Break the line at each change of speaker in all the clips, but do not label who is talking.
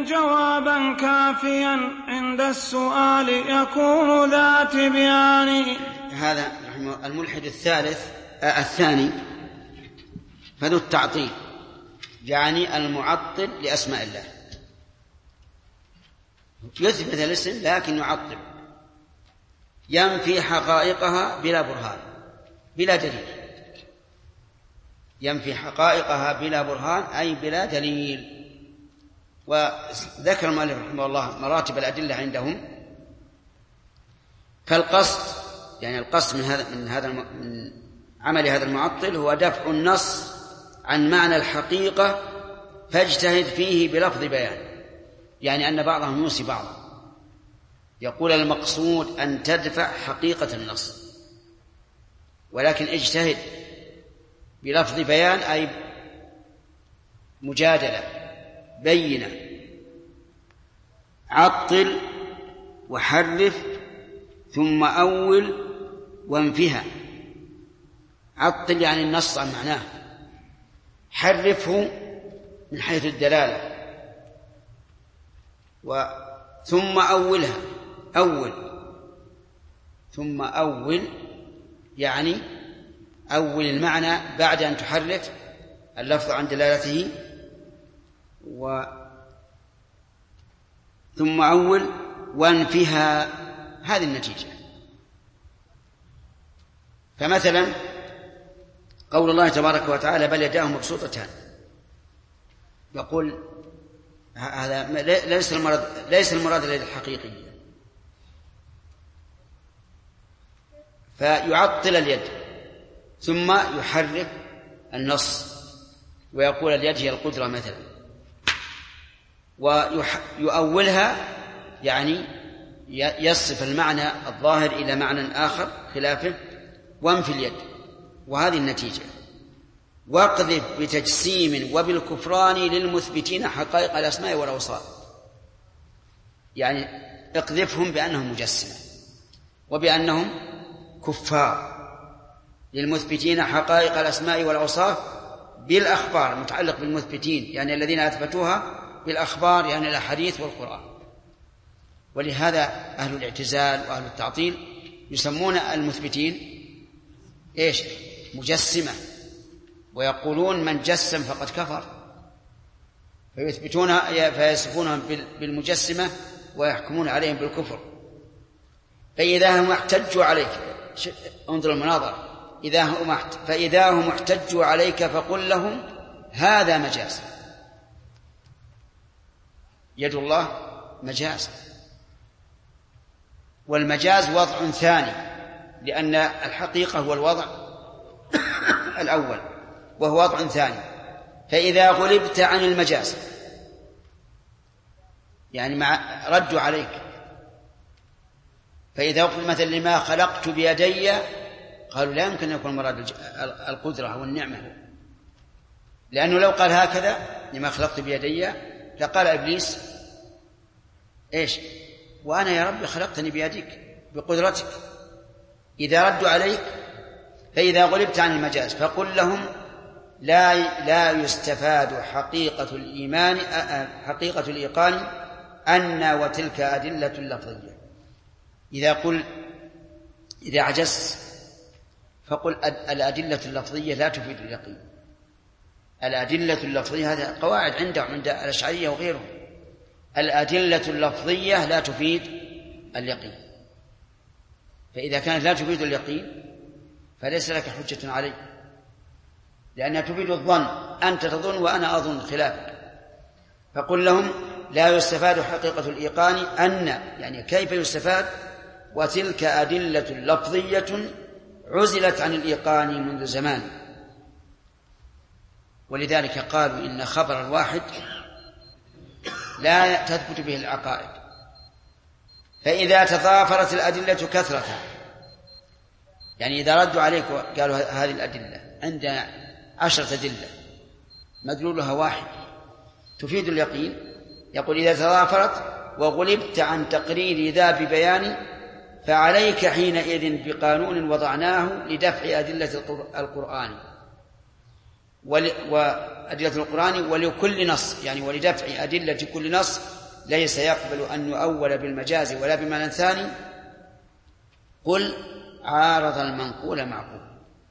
جوابا كافيا عند السؤال يكون ذا تبيان.
هذا الملحد الثاني فذو التعطيل، يعني المعطل لأسماء الله، يثبت الاسم لكن يعطل، ينفي حقائقها بلا برهان بلا دليل، ينفي حقائقها بلا برهان أي بلا دليل. وذكر المؤلف رحمه الله مراتب الأدلة عندهم، فالقصد يعني القصد من عمل هذا المعطل هو دفع النص عن معنى الحقيقة فاجتهد فيه بلفظ بيان، يعني أن بعضهم يوصي بعضا، يقول المقصود أن تدفع حقيقة النص، ولكن اجتهد بلفظ بيان أي مجادلة بينة، عطل وحرف ثم أول وانفها. عطل يعني النص عن معناه، حرفه من حيث الدلالة، ثم أولها، ثم أول يعني أول المعنى بعد أن تحرف اللفظ عن دلالته، ثم أول وانفها، هذه النتيجة. فمثلا قول الله تبارك وتعالى بل يداه مبسوطتان، يقول هذا ليس المراد اليد الحقيقية، فيعطل اليد ثم يحرف النص ويقول اليد هي القدرة مثلا، ويؤولها يعني يصف المعنى الظاهر إلى معنى آخر خلافه، وانفي اليد، وهذه النتيجة. واقذف بتجسيم وبالكفران للمثبتين حقائق الأسماء والأوصاف، يعني اقذفهم بأنهم مجسمة وبأنهم كفار، للمثبتين حقائق الأسماء والأوصاف بالأخبار، المتعلق بالمثبتين يعني الذين أثبتوها بالأخبار يعني الأحاديث والقرآن. ولهذا أهل الاعتزال وأهل التعطيل يسمون المثبتين إيش؟ مجسمة، ويقولون من جسم فقد كفر، فيصفونهم بالمجسمة ويحكمون عليهم بالكفر. فإذا هم احتجوا عليك، انظر المناظرة، فإذا هم احتجوا عليك فقل لهم هذا مجاز، يد الله مجاز، والمجاز وضع ثاني، لأن الحقيقة هو الوضع الأول وهو وضع ثاني. فإذا غلبت عن المجاز يعني ردوا عليك، فإذا قلت مثلا لما خلقت بيدي قالوا لا يمكن أن يكون مراد القدرة والنعمة، لأنه لو قال هكذا لما خلقت بيدي لقال إبليس إيش؟ وأنا يا رب خلقتني بيدك بقدرتك. إذا ردوا عليك فإذا غلبت عن المجاز فقل لهم لا يستفاد حقيقة الإيمان حقيقة الإيقان أن وتلك أدلة لفظية. إذا عجزت فقل الأدلة اللفظية لا تفيد اليقين. الأدلة اللفظية هذا قواعد عند الأشعرية وغيرهم، الأدلة اللفظية لا تفيد اليقين، فإذا كانت لا تفيد اليقين فليس لك حجة عليه، لأنها تفيد الظن، أنت تظن وأنا أظن خلافك. فقل لهم لا يستفاد حقيقة الإيقان أن، يعني كيف يستفاد وتلك أدلة لفظية عزلت عن الإيقان منذ زمان. ولذلك قالوا إن خبر الواحد لا تثبت به العقائد، فإذا تضافرت الأدلة كثرة، يعني إذا ردوا عليك وقالوا هذه الأدلة عندنا 10 أدلة مدلولها واحد تفيد اليقين، يقول إذا تضافرت وغلبت عن تقرير ذا ببيان فعليك حينئذ بقانون وضعناه لدفع أدلة القرآن أدلة القرآن ولكل نص، يعني ولدفع أدلة كل نص ليس يقبل أن يؤول بالمجاز ولا بمعنى ثاني. قل عارض المنقول معقول.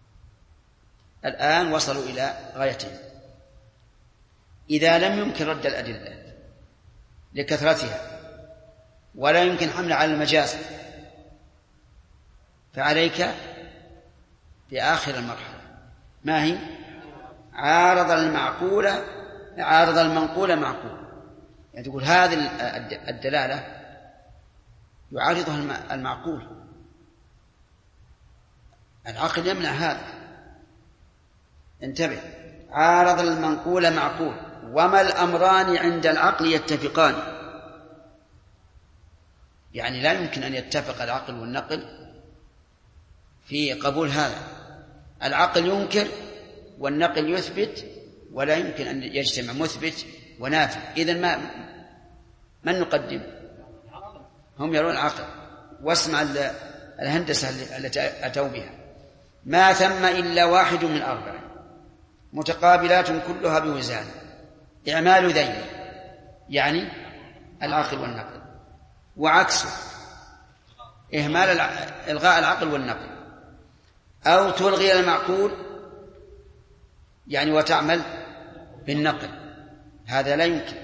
الآن وصلوا إلى غايتهم. إذا لم يمكن رد الأدلة لكثرتها ولا يمكن حملها على المجاز فعليك بآخر المرحلة، ما هي؟ عارض المنقول معقول. يعني تقول هذه الدلالة يعارضها المعقول، العقل يمنع هذا. انتبه، عارض المنقول معقول. وما الأمران عند العقل يتفقان، يعني لا يمكن أن يتفق العقل والنقل في قبول هذا. العقل ينكر والنقل يثبت، ولا يمكن أن يجتمع مثبت ونافي. إذن من نقدم؟ هم يرون العقل. واسمع الهندسة التي أتوا بها: ما ثم إلا واحد من أربع متقابلات كلها بوزان، إعمال ذيل، يعني العقل والنقل، وعكسه إلغاء العقل والنقل. أو تلغي المعقول يعني وتعمل بالنقل، هذا لا يمكن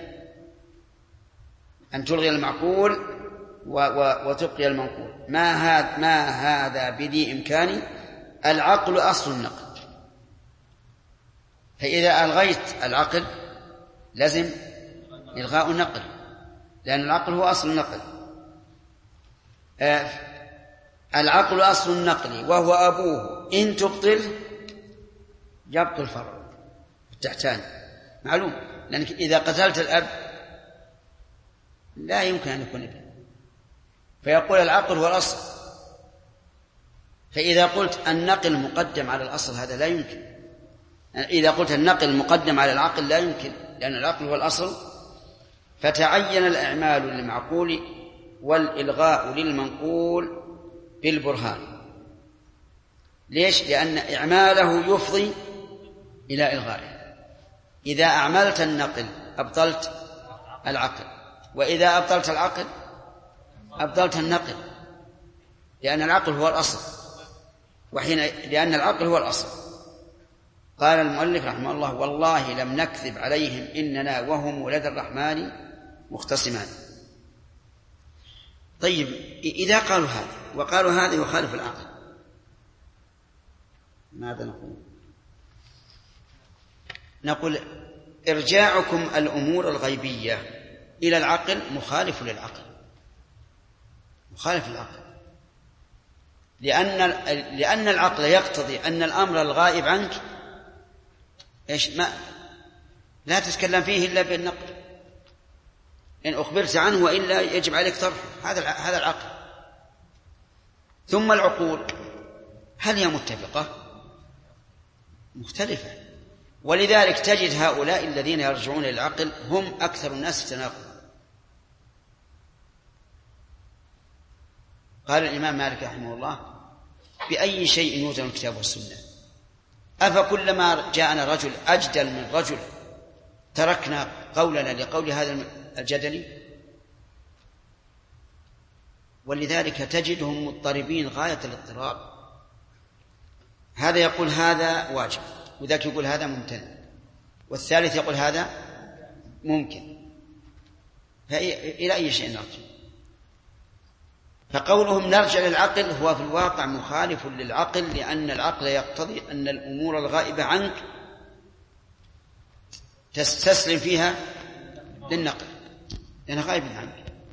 أن تلغي المعقول وتبقي المنقول. ما هذا بذي إمكاني. العقل أصل النقل، فإذا ألغيت العقل لازم إلغاء النقل، لأن العقل هو أصل النقل. العقل أصل النقل وهو أبوه، إن تبطل يبطل فرع التحتاني، معلوم، لأنك إذا قتلت الأب لا يمكن أن يكون ابن، فيقول العقل هو الأصل. فإذا قلت النقل مقدم على الأصل هذا لا يمكن. إذا قلت النقل مقدم على العقل لا يمكن، لأن العقل هو الأصل. فتعين الإعمال للمعقول والإلغاء للمنقول بالبرهان. ليش؟ لأن إعماله يفضي إلى إلغائه. إذا أعملت النقل أبطلت العقل، وإذا أبطلت العقل أبطلت النقل، لأن العقل هو الأصل، لأن العقل هو الأصل. قال المؤلف رحمه الله: والله لم نكذب عليهم إننا وهم ولد الرحمن مختصمان. طيب، إذا قالوا هذا وقالوا هذا يخالف العقل، ماذا نقول؟ نقول إرجاعكم الأمور الغيبية إلى العقل مخالف للعقل، مخالف العقل، لأن العقل يقتضي أن الأمر الغائب عنك لا تتكلم فيه إلا بالنقل، إن أخبرت عنه وإلا يجب عليك طرحه. هذا العقل. ثم العقول هل هي متفقة؟ مختلفة. ولذلك تجد هؤلاء الذين يرجعون إلى العقل هم أكثر الناس تناقضا. قال الإمام مالك رحمه الله: بأي شيء يوزن الكتاب والسنة؟ أفكلما جاءنا رجل أجدل من رجل تركنا قولنا لقول هذا الجدل؟ ولذلك تجدهم مضطربين غاية الاضطراب. هذا يقول هذا واجب، وذاك يقول هذا ممتنع، والثالث يقول هذا ممكن. إلى أي شيء نرجع؟ فقولهم نرجع للعقل هو في الواقع مخالف للعقل، لأن العقل يقتضي أن الأمور الغائبة عنك تستسلم فيها للنقل لأنها غائبة عنك.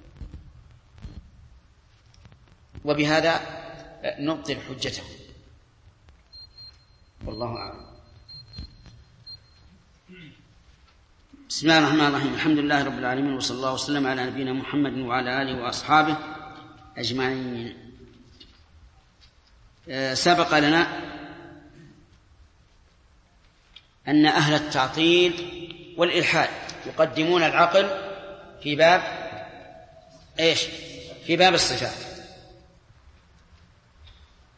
وبهذا نبطل حجته، والله أعلم. بسم الله الرحمن الرحيم. الحمد لله رب العالمين، وصلى الله وسلم على نبينا محمد وعلى آله وأصحابه أجمعين. سبق لنا أن أهل التعطيل والإلحاد يقدمون العقل في باب إيش؟ في باب الصفات.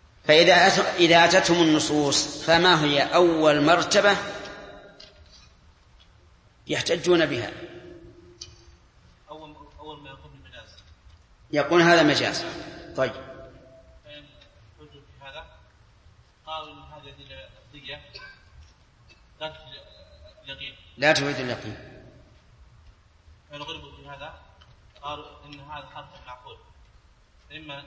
فإذا أتتهم النصوص فما هي أول مرتبة يحتجون بها.
أول ما يقول المجاز
يقول هذا مجاز. طيب
فإن حجوا في هذا قالوا إن هذه اللفظية لا تفيد اليقين. فإن غلبوا في هذا قالوا إن هذا حرف معقول، إما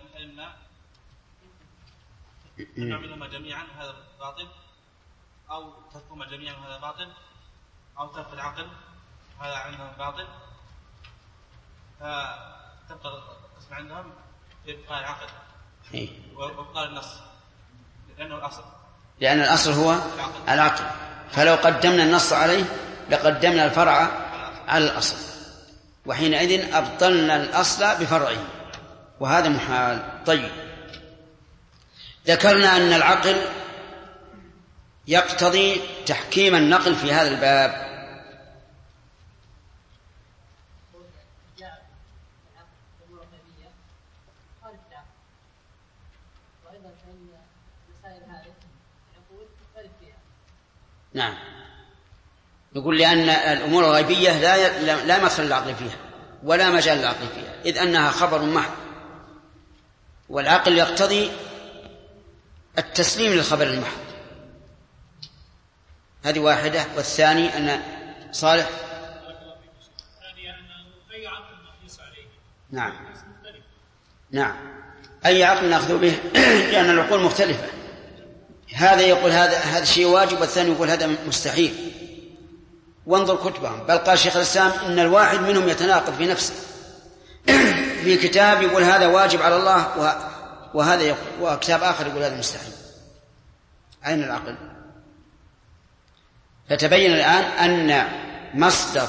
نعملهما جميعا هذا باطل، أو تركهما جميعا هذا باطل، أو ترك العقل هذا عندهم باطل، فتبقى القسم عندهم في إبقاء العقل وإبقاء النص، لأنه الأصل،
لأن الأصل هو العقل. فلو قدمنا النص عليه لقدمنا الفرع على الأصل، وحينئذ أبطلنا الأصل بفرعه، وهذا محال. طيب ذكرنا أن العقل يقتضي تحكيم النقل في هذا الباب. نعم، يقول لأن الأمور الغيبية لا مدخل العقل فيها ولا مجال العقل فيها، إذ أنها خبر محض، والعقل يقتضي التسليم للخبر المحض. هذه واحدة. والثاني أن صالح نعم نعم أي عقل نأخذ به لأن العقول مختلفة. هذا يقول هذا شيء واجب، والثاني يقول هذا مستحيل. وانظر كتبهم، بل قال شيخ الإسلام إن الواحد منهم يتناقض في نفسه. في كتاب يقول هذا واجب على الله، وهذا يقول، وكتاب آخر يقول هذا مستحيل. أين العقل؟ فتبين الآن أن مصدر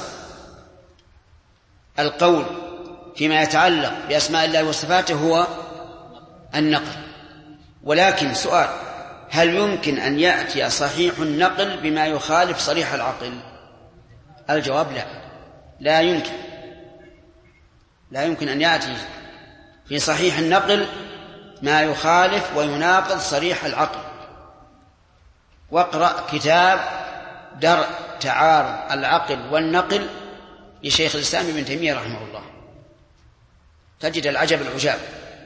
القول فيما يتعلق بأسماء الله وصفاته هو النقل. ولكن سؤال: هل يمكن أن يأتي صحيح النقل بما يخالف صريح العقل؟ الجواب لا، لا يمكن. لا يمكن أن يأتي في صحيح النقل ما يخالف ويناقض صريح العقل. واقرأ كتاب درء تعارض العقل والنقل لشيخ الإسلام ابن تيمية رحمه الله، تجد العجب العجاب.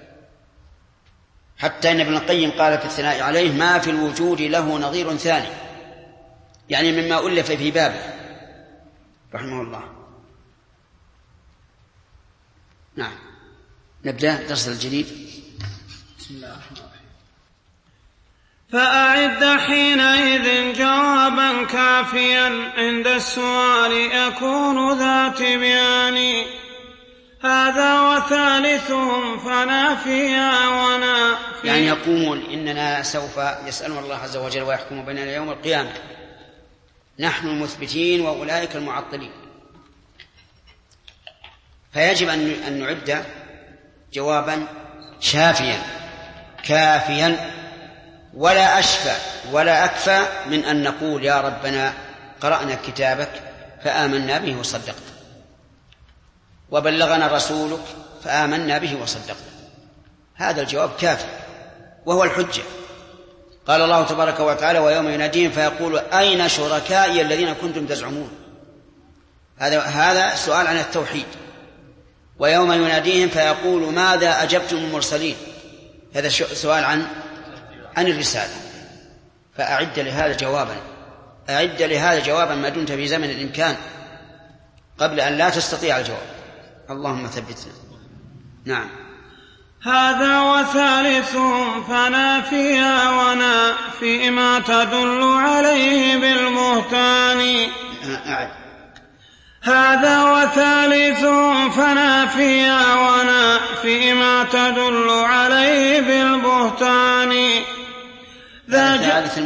حتى إن ابن القيم قال في الثناء عليه: ما في الوجود له نظير ثاني، يعني مما ألف في بابه رحمه الله. نعم، نبدأ درس الجديد. بسم الله الرحمن الرحيم.
فأعد حينئذ جوابا كافيا عند السؤال يكون ذا تبيان. هذا وثالثهم فنافيا ونافيا،
يعني يقومون إننا سوف يسألون الله عز وجل ويحكم بيننا يوم القيامة، نحن المثبتين وأولئك المعطلين. فيجب أن نعد جوابا شافيا كافيا، ولا أشفى ولا أكفى من أن نقول: يا ربنا قرأنا كتابك فآمنا به وصدقنا، وبلغنا رسولك فآمنا به وصدقنا. هذا الجواب كافي وهو الحجة. قال الله تبارك وتعالى: ويوم يناديهم فيقول: أين شركائي الذين كنتم تزعمون. هذا سؤال عن التوحيد. ويوم يناديهم فيقول: ماذا أجبتم المرسلين. هذا سؤال عن الرسالة. فأعد لهذا جوابا ما دمت في زمن الإمكان، قبل أن لا تستطيع الجواب. اللهم ثبتنا. نعم.
هذا وثالثهم فنافيا ونافي ما تدل عليه بالبهتان. هذا وثالثهم فنافيا ونافي ما تدل عليه بالبهتان.
ثالث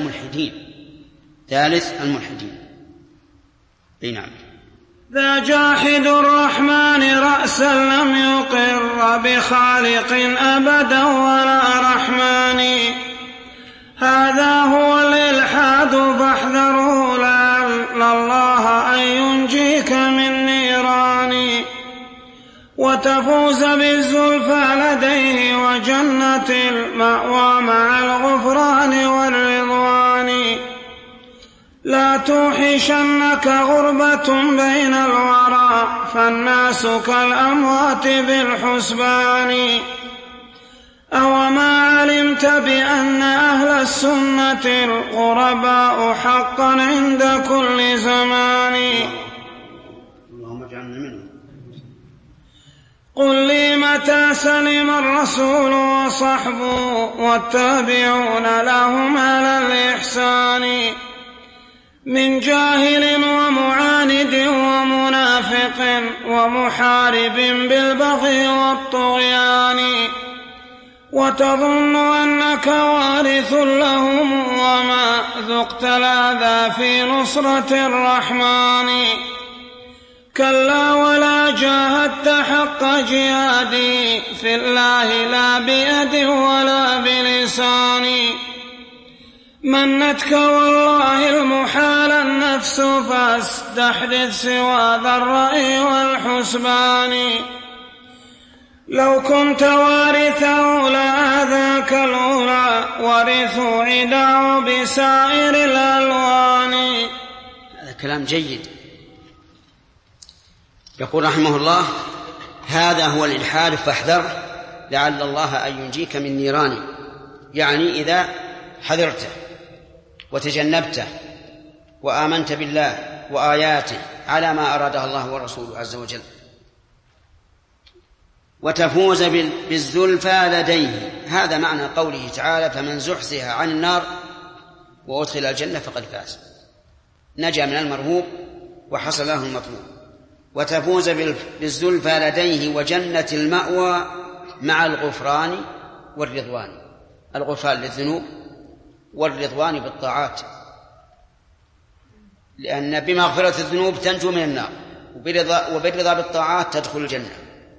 الملحدين. نعم.
ذا جاحد الرحمن رأسا لم يقر بخالق أبدا ولا رحمن. هذا هو الإلحاد فاحذره لعل الله أن ينجيك من نيران، وتفوز بالزلفى لديه وجنة المأوى مع الغفران والرضوان. لا توحشنك غربة بين الورى فالناس كالأموات بالحسبان أوما علمت بأن أهل السنة الغرباء حقا عند كل زمان
اللهم اجعلنا منهم.
قل لي متى سلم الرسول وصحبه والتابعون لهم على الإحسان من جاهل ومعاند ومنافق ومحارب بالبغي والطغيان وتظن أنك وارث لهم وما ذقت الأذى في نصرة الرحمن كلا ولا جاهدت حق جهادي في الله لا بيد ولا بلسان منتك والله المحال النفس فاستحدث سوى ذا الرأي والحسبان لو كنت وارثه لآذاك الأولى ورثوا عداه بسائر الألوان.
هذا كلام جيد. يقول رحمه الله هذا هو الإلحاد فاحذره لعل الله أن ينجيك من نيرانه، يعني إذا حذرته وتجنبته وآمنت بالله وآياته على ما أرادها الله ورسوله عز وجل وتفوز بالزلفى لديه. هذا معنى قوله تعالى فمن زحزح عن النار وأدخل الجنة فقد فاز، نجا من المرهوب وحصل له المطلوب. وتفوز بالزلفى لديه وجنة المأوى مع الغفران والرضوان، الغفران للذنوب والرضوان بالطاعات، لأن بمغفرة الذنوب تنجو من النار وبالرضا بالطاعات تدخل الجنة.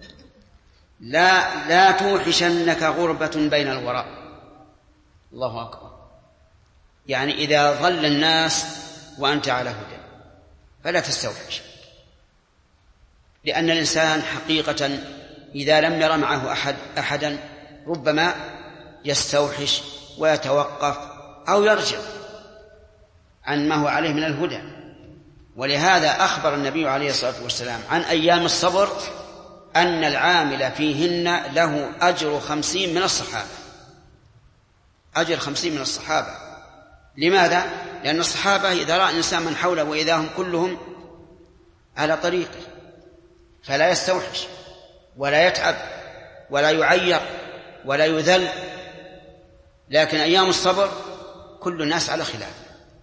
لا توحشنك غربة بين الوراء. الله أكبر. يعني إذا ضل الناس وأنت على هدى فلا تستوحش، لأن الإنسان حقيقة إذا لم ير معه أحدا ربما يستوحش ويتوقف أو يرجع عن ما هو عليه من الهدى. ولهذا أخبر النبي عليه الصلاة والسلام عن أيام الصبر أن العامل فيهن له أجر 50 من الصحابة، أجر 50 من الصحابة. لماذا؟ لأن الصحابة إذا رأى الإنسان من حوله وإذا هم كلهم على طريقه فلا يستوحش ولا يتعب ولا يعير ولا يذل. لكن أيام الصبر كل الناس على خلاف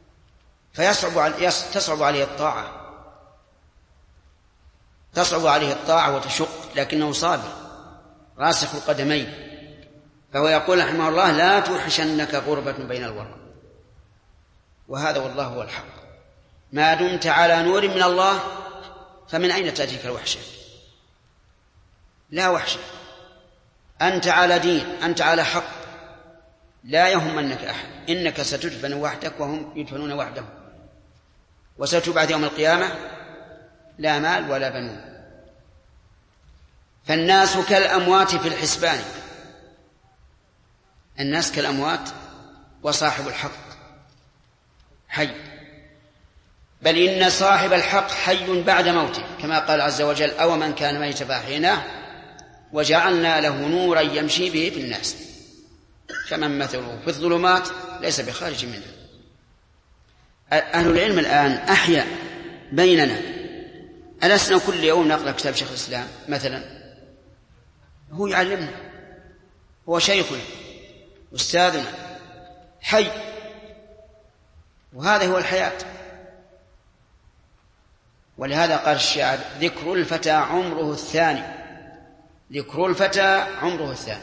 تصعب عليه الطاعة، تصعب عليه الطاعة وتشق، لكنه صابر راسخ القدمين. فهو يقول رحمه الله لا توحشنك غربة بين الورى. وهذا والله هو الحق. ما دمت على نور من الله فمن أين تأتيك الوحشة؟ لا وحشة، أنت على دين، أنت على حق، لا يهمنك أحد. إنك ستدفن وحدك وهم يدفنون وحدهم، وستبعث يوم القيامة لا مال ولا بنون. فالناس كالأموات في الحسبان. الناس كالأموات وصاحب الحق حي، بل إن صاحب الحق حي بعد موته، كما قال عز وجل أو من كان ميتا فأحييناه وجعلنا له نورا يمشي به في الناس كمن مثله في الظلمات ليس بخارج منها. أهل العلم الآن أحيا بيننا، ألسنا كل يوم نقرأ كتاب شيخ الإسلام مثلا؟ هو يعلمنا، هو شيخنا أستاذنا حي، وهذا هو الحياة. ولهذا قال الشاعر ذكر الفتى عمره الثاني، ذكر الفتى عمره الثاني.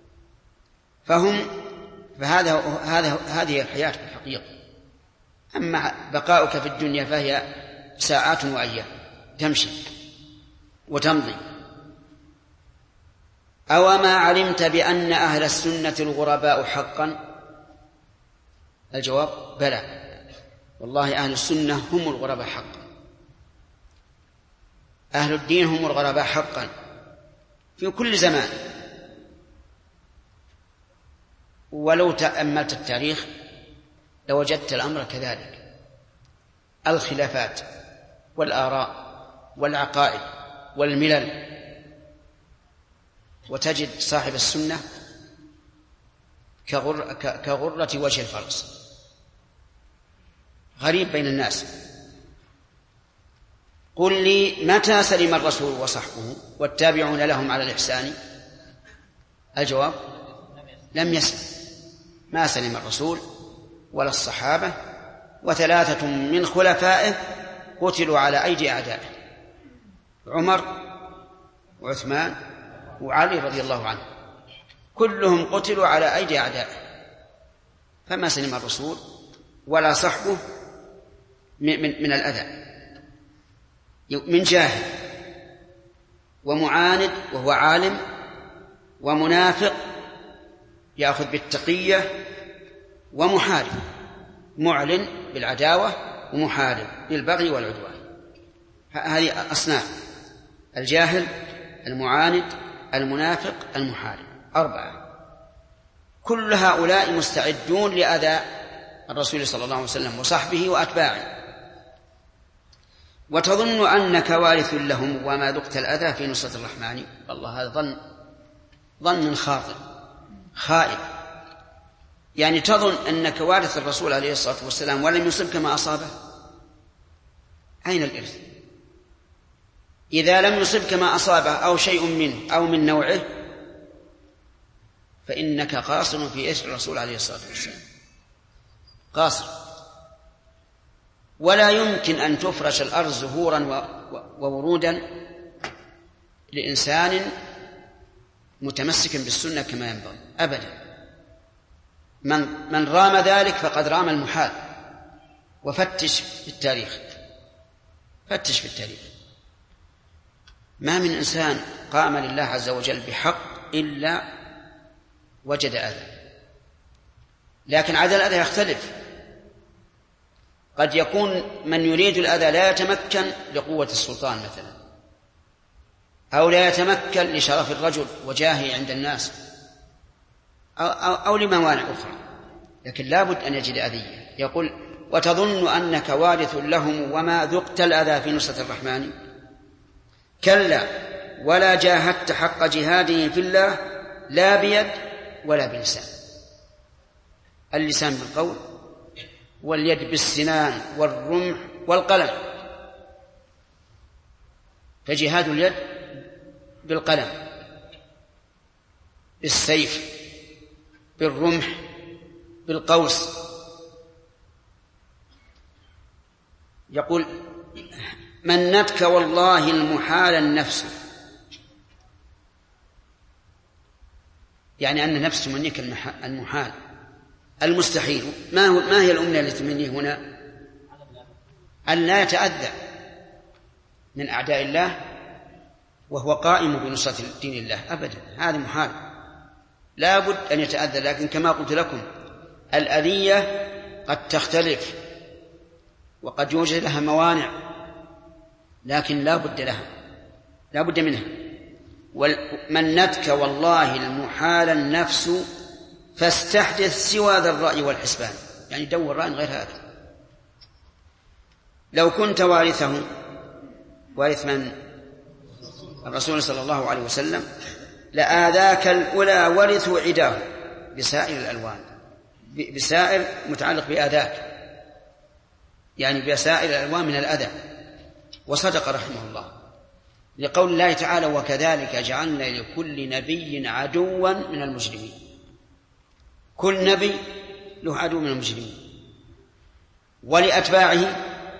هذه الحياة في الحقيقة. أما بقاؤك في الدنيا فهي ساعات وأيام تمشي وتمضي. أوما علمت بأن أهل السنة الغرباء حقا؟ الجواب بلى، والله أهل السنة هم الغرباء حقا، أهل الدين هم الغرباء حقا في كل زمان. ولو تأملت التاريخ لوجدت الأمر كذلك. الخلافات والآراء والعقائد والملل، وتجد صاحب السنة كغرة وجه الفرس، غريب بين الناس. قل لي متى سلم الرسول وصحبه والتابعون لهم على الإحسان؟ الجواب لم يسلم، ما سلم الرسول ولا الصحابة، وثلاثة من خلفائه قتلوا على أيدي أعدائه: عمر وعثمان وعلي رضي الله عنه، كلهم قتلوا على أيدي أعدائه، فما سلم الرسول ولا صحبه من الأذى من جاهل ومعاند وهو عالم، ومنافق يأخذ بالتقية، ومحارب معلن بالعداوة، ومحارب بالبغي والعدوان. هذه أصناف: الجاهل، المعاند، المنافق، المحارب، 4. كل هؤلاء مستعدون لأذى الرسول صلى الله عليه وسلم وصحبه وأتباعه، وتظن أنك وارث لهم وما ذقت الأذى في نصرة الرحمن. والله هذا ظن خاطئ خائف، يعني تظن أنك وارث الرسول عليه الصلاة والسلام ولم يصبك ما أصابه. أين الإرث؟ إذا لم يصبك ما أصابه أو شيء منه أو من نوعه فإنك قاصر في إثر الرسول عليه الصلاة والسلام، قاصر. ولا يمكن أن تفرش الأرض زهورا وورودا لإنسان متمسك بالسنة كما ينبغي أبدا. من رام ذلك فقد رام المحال. وفتش في التاريخ، فتش في التاريخ، ما من إنسان قام لله عز وجل بحق إلا وجد أذى. لكن عدد الأذى يختلف، قد يكون من يريد الأذى لا يتمكن لقوة السلطان مثلا، أو لا يتمكن لشرف الرجل وجاهه عند الناس، أو لموانع أخرى، لكن لا بد أن يجد أذية. يقول: وتظن أنك وارث لهم وما ذقت الأذى في نصرة الرحمن؟ كلا ولا جاهدت حق جهاده في الله لا بيد ولا بلسان. اللسان بالقول، واليد بالسنان والرمح والقلم. فجهاد اليد بالقلم، بالسيف، بالرمح، بالقوس. يقول: منتك والله المحال النفس، يعني أن النفس تمنيك المحال المستحيل. ما هي الأمنية التي تمنيه هنا؟ أن لا يتأذى من أعداء الله وهو قائم بنصرة دين الله أبدا، هذا محال، لا بد أن يتأذى. لكن كما قلت لكم الأذية قد تختلف وقد يوجد لها موانع، لكن لا بد لها، لا بد منها. منتك والله المحال النفس فاستحدث سوى ذا الرأي والحسبان، يعني دور رأي غير هذا. لو كنت وارثه، وارث من؟ الرسول صلى الله عليه وسلم، لآذاك الأولى ورثوا عداه بسائر الألوان، بسائر متعلق بآذاك، يعني بسائر الألوان من الأذى. وصدق رحمه الله لقول الله تعالى: وكذلك جعلنا لكل نبي عدوا من المجرمين. كل نبي له عدو من المجرمين، ولأتباعه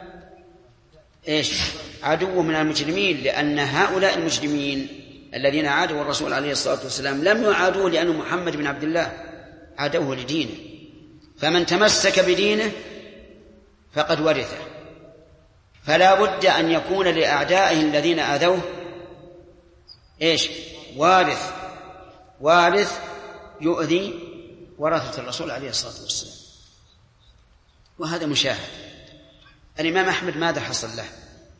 عدو من المجرمين، لأن هؤلاء المجرمين الذين عادوا الرسول عليه الصلاة والسلام لم يعادوه لأنه محمد بن عبد الله، عادوه لدينه. فمن تمسك بدينه فقد ورثه، فلا بد أن يكون لأعدائه الذين آذوه وارث يؤذي ورثة الرسول عليه الصلاة والسلام. وهذا مشاهد. الإمام أحمد ماذا حصل له؟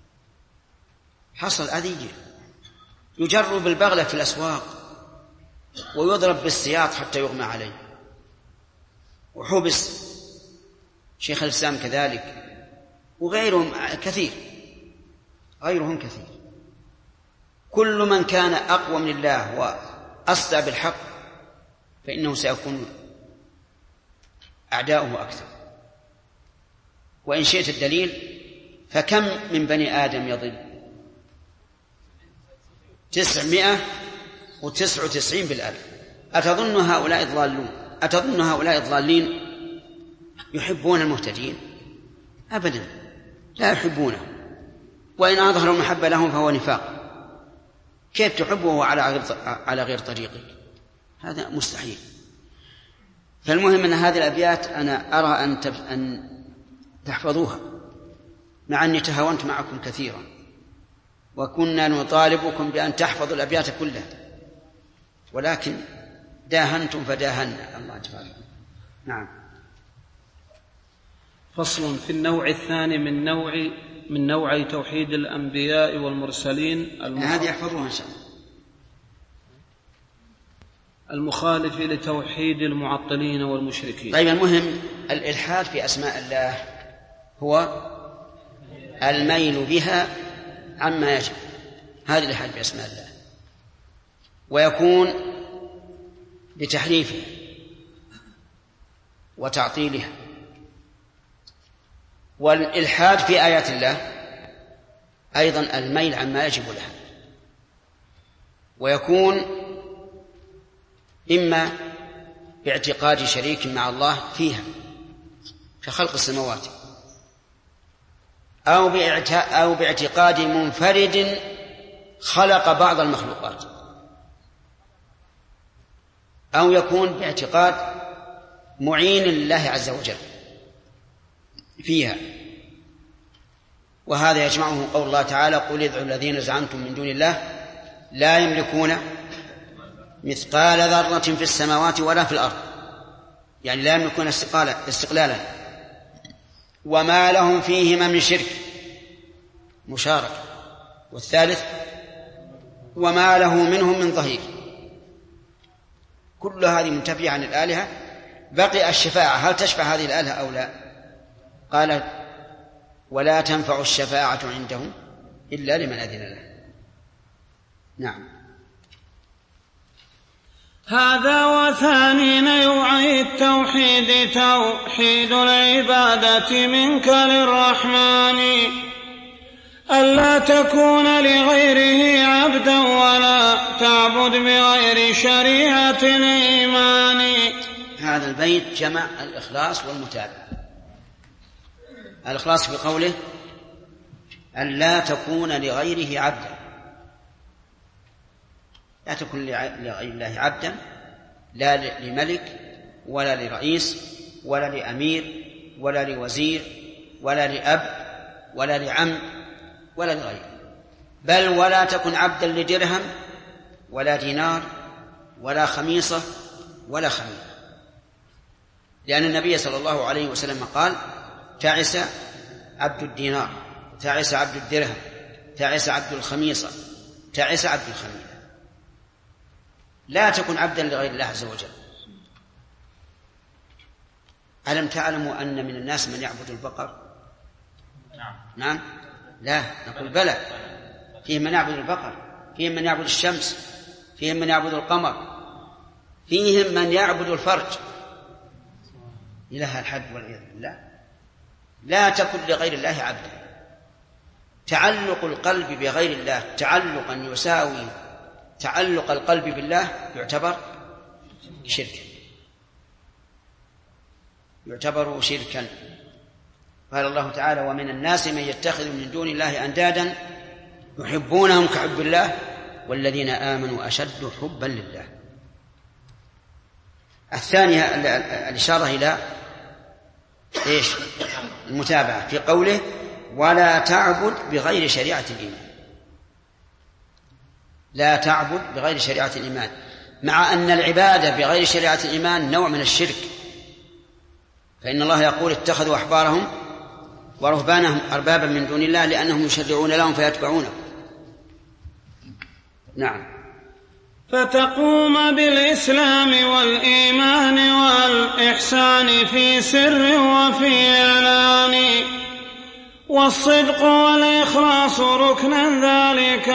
حصل أذية، يجر بالبغلة في الأسواق ويضرب بالسياط حتى يغمى عليه، وحبس. شيخ الإسلام كذلك وغيرهم كثير، غيرهم كثير. كل من كان أقوى من الله وأصدع بالحق فإنه سيكون أعداؤه أكثر. وإن شئت الدليل فكم من بني آدم يضل؟ 999 بالألف. أتظن هؤلاء الضالين يحبون المهتدين؟ أبدا، لا يحبونه. وإن أظهروا المحبة لهم فهو نفاق. كيف تحبه على غير طريقك؟ هذا مستحيل. فالمهم أن هذه الأبيات أنا أرى أن تحفظوها، مع أني تهاونت معكم كثيرا وكنا نطالبكم بأن تحفظوا الأبيات كلها، ولكن داهنتم فداهنا الله تبارك. نعم.
فصل في النوع الثاني من نوع توحيد الأنبياء والمرسلين
هذه يحفظوها إن شاء الله.
المخالف لتوحيد المعطلين والمشركين.
طيب، المهم الإلحاد في أسماء الله هو الميل بها عما يجب، هذا الإلحاد في أسماء الله، ويكون بتحريفها وتعطيلها. والإلحاد في آيات الله أيضا الميل عما يجب لها، ويكون إما باعتقاد شريك مع الله فيها كخلق السماوات، أو باعتقاد منفرد خلق بعض المخلوقات، أو يكون باعتقاد معين لله عز وجل فيها. وهذا يجمعه قول الله تعالى: قل ادعوا الذين زعمتم من دون الله لا يملكون مثقال ذرة في السماوات ولا في الأرض، يعني لا يملكون استقلالا، وما لهم فيهما من شرك مشاركة. والثالث: وما له منهم من ظهير. كل هذه منتفية عن الآلهة. بقي الشفاعة، هل تشفع هذه الآلهة أو لا؟ قال: ولا تنفع الشفاعة عندهم إلا لمن أذن له. نعم.
هذا وثاني نوعي التوحيد توحيد العبادة منك للرحمن، ألا تكون لغيره عبدا ولا تعبد بغير شريعة الإيمان.
هذا البيت جمع الإخلاص والمتابعة. الإخلاص بقوله: ألا تكون لغيره عبدا، لا تكون لغير الله عبدا، لا لملك ولا لرئيس ولا لأمير ولا لوزير ولا لأب ولا لعم ولا لغيره، بل ولا تكن عبدا لدرهم ولا دينار ولا خميصة ولا خميلة، لأن النبي صلى الله عليه وسلم قال: تعس عبد الدينار، تعس عبد الدرهم، تعس عبد الخميصة، تعس عبد الخميلة. لا تكن عبدا لغير الله عز وجل. ألم تعلموا أن من الناس من يعبد البقر؟ نعم. لا، نقول بلى، فيهم من يعبد البقر، فيهم من يعبد الشمس، فيهم من يعبد القمر، فيهم من يعبد الفرج. إله الحد والعياذ بالله. لا تكن لغير الله عبدا. تعلق القلب بغير الله تعلقا يساوي تعلق القلب بالله يعتبر شركا، يعتبر شركا. قال الله تعالى: ومن الناس من يتخذ من دون الله أندادا يحبونهم كحب الله والذين آمنوا أشد حبا لله. الثانية الإشارة إلى إيش؟ المتابعة في قوله: ولا تعبد بغير شريعة الإيمان. لا تعبد بغير شريعة الإيمان، مع أن العبادة بغير شريعة الإيمان نوع من الشرك، فإن الله يقول: اتخذوا أحبارهم ورهبانهم أربابا من دون الله لأنهم يشرعون لهم فيتبعونهم. نعم.
فتقوم بالإسلام والإيمان والإحسان في سر وفي إعلان،
والصدق والإخلاص ركنا ذلك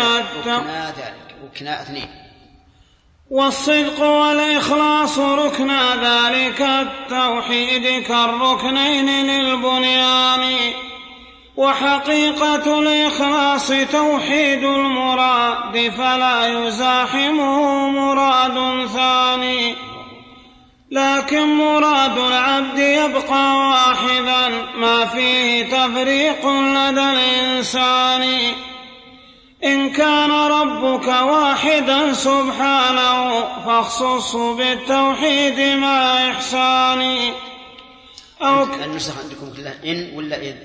والصدق والإخلاص ركنا ذلك التوحيد كالركنين للبنيان. وحقيقة الإخلاص توحيد المراد فلا يزاحمه مراد ثاني، لكن مراد العبد يبقى واحدا ما فيه تفريق لدى الإنسان. إن كان ربك واحدا سبحانه فاخصصه بالتوحيد مع إحسان.
أو النسخ عندكم كلها إن ولا إذ؟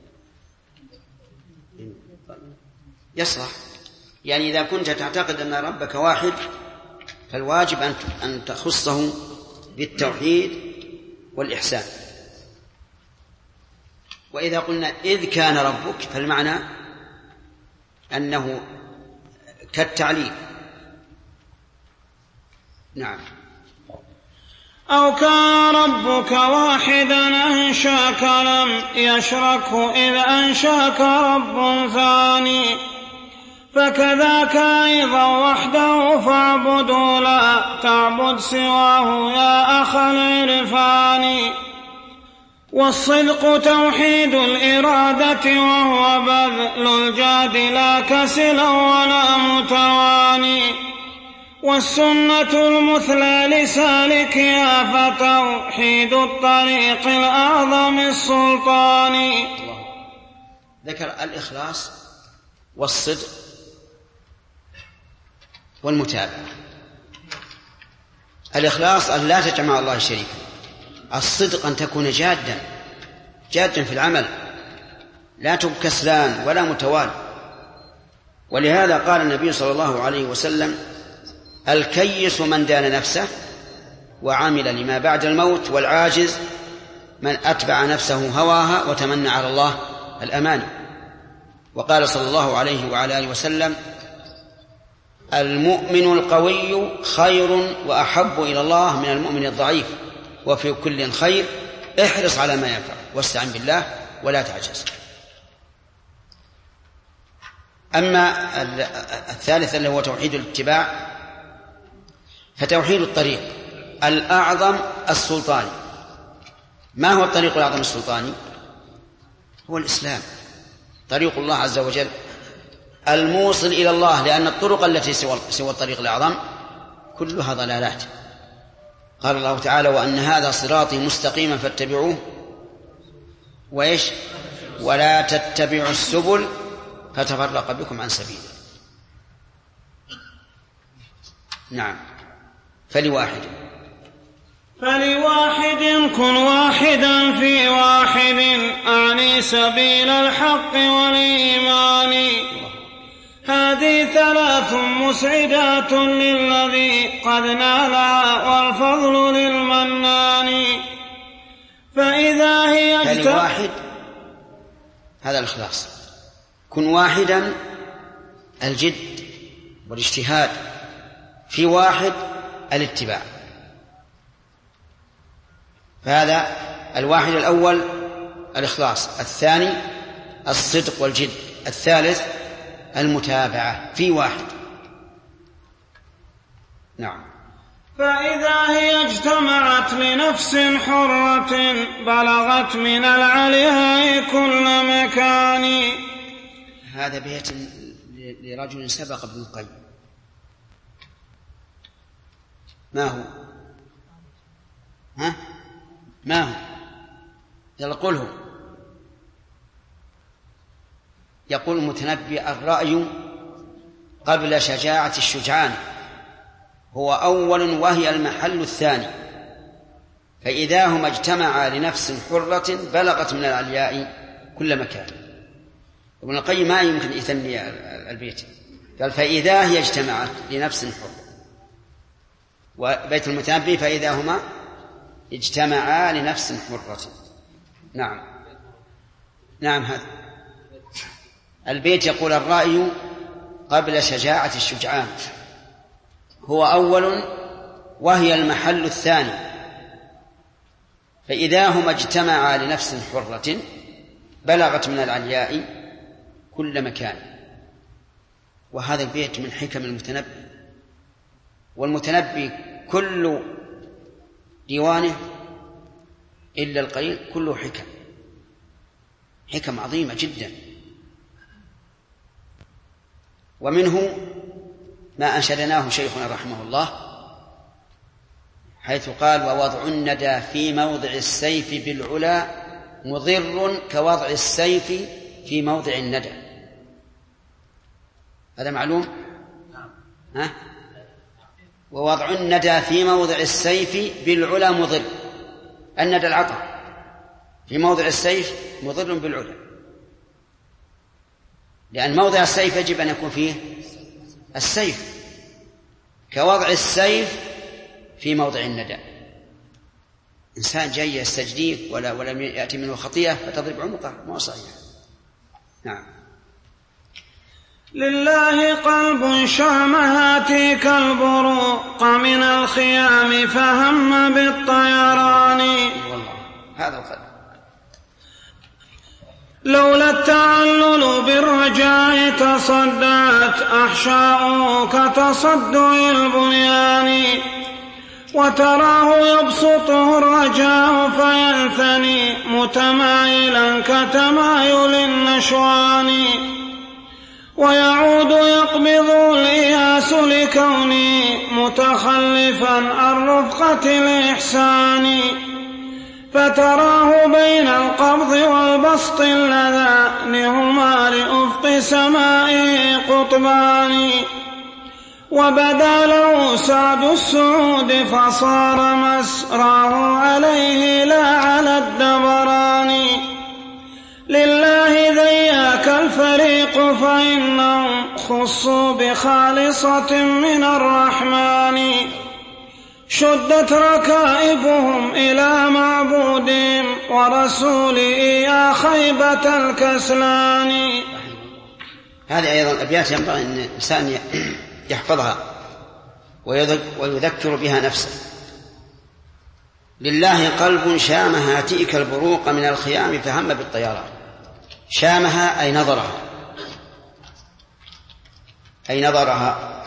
يصلح، يعني إذا كنت تعتقد أن ربك واحد فالواجب أن تخصه بالتوحيد والإحسان. وإذا قلنا إذ كان ربك فالمعنى أنه كالتعليل. نعم.
أو كان ربك واحدا أنشاك لم يشركه إذ أنشاك رب ثاني، فكذاك أيضا وحده فاعبده لا تعبد سواه يا أخ العرفان. والصدق توحيد الإرادة وهو بذل الجهد لا كسلا ولا متواني. والسنة المثلى لسالكها فتوحيد الطريق الأعظم السلطان.
ذكر الإخلاص والصدق والمتابعة. الإخلاص أن لا تجمع الله شريكا، الصدق أن تكون جادا في العمل، لا تكن كسلان ولا متوال. ولهذا قال النبي صلى الله عليه وسلم: الكيس من دان نفسه وعمل لما بعد الموت، والعاجز من أتبع نفسه هواها وتمنى على الله الأماني. وقال صلى الله عليه وعلى آله وسلم: المؤمن القوي خير وأحب إلى الله من المؤمن الضعيف، وفي كل خير، احرص على ما ينفع واستعن بالله ولا تعجز. أما الثالث اللي هو توحيد الاتباع فتوحيد الطريق الأعظم السلطاني. ما هو الطريق الأعظم السلطاني؟ هو الإسلام، طريق الله عز وجل الموصل إلى الله، لأن الطرق التي سوى الطريق الأعظم كلها ضلالات. قال الله تعالى: وأن هذا صراطي مستقيما فاتبعوه ولا تتبعوا السبل فتفرق بكم عن سبيله. نعم. فلواحد
كن واحدا في واحد، أعني سبيل الحق والإيمان. هذه ثلاث مسعدات للذي قد نالها، والفضل للمنان. فإذا هي
فلواحد هذا الإخلاص، كن واحدا الجد والاجتهاد، في واحد الاتباع. فهذا الواحد الأول الإخلاص، الثاني الصدق والجد، الثالث المتابعة في واحد. نعم.
فإذا هي اجتمعت لنفس حرة بلغت من العلياء كل مكان.
هذا بيت لرجل سبق ابن القيم. ما هو؟ ما هو؟ يلا قله. يقول المتنبي: الرأي قبل شجاعة الشجعان هو أول وهي المحل الثاني، فإذا هما اجتمعا لنفس حرة بلغت من العلياء كل مكان. ابن القيم ما يمكن يثني البيت، قال: فإذا هي اجتمعت لنفس حرة. وبيت المتنبي: فإذا هما اجتمعا لنفس حرة. نعم هذا البيت يقول: الرأي قبل شجاعة الشجعان هو أول وهي المحل الثاني، فإذا هما اجتمعا لنفس حرة بلغت من العلياء كل مكان. وهذا البيت من حكم المتنبي، والمتنبي كل ديوانه إلا القليل كله حكم عظيمة جدا. ومنه ما أنشدناه شيخنا رحمه الله حيث قال: ووضع الندى في موضع السيف بالعلا مضر كوضع السيف في موضع الندى. هذا معلوم؟ ووضع الندى في موضع السيف بالعلا مضر. الندى العطاء في موضع السيف مضر بالعلا، لأن موضع السيف يجب أن يكون فيه السيف، كوضع السيف في موضع الندى. إنسان جاي يستجديك ولم يأتي منه خطيئة فتضرب عنقه، ما صحيح. نعم.
لله قلب شامهاتك البروق من الخيام فهم بالطيران.
هذا القلب
لولا التعلل بالرجاء تصدعت أحشاؤه كتصدع البنيان. وتراه يبسطه الرجاء فينثني متمايلا كتمايل النشوان. ويعود يقبض الإياس لكوني متخلفا عن رفقة الإحسان. فتراه بين القبض والبسط اللذان هما لأفق سمائه قطبان. وبدا له سعد السعود فصار مسراه عليه لا على الدبران. لله ذياك الفريق فإنهم خصوا بخالصة من الرحمن. شدت ركائبهم إلى معبودهم ورسوله يا خيبة الكسلان.
هذه أيضا أبيات ينبغي أن الإنسان يحفظها ويذكر بها نفسه. لله قلب شامها تلك البروق من الخيام فهم بالطيران. شامها أي نظرها.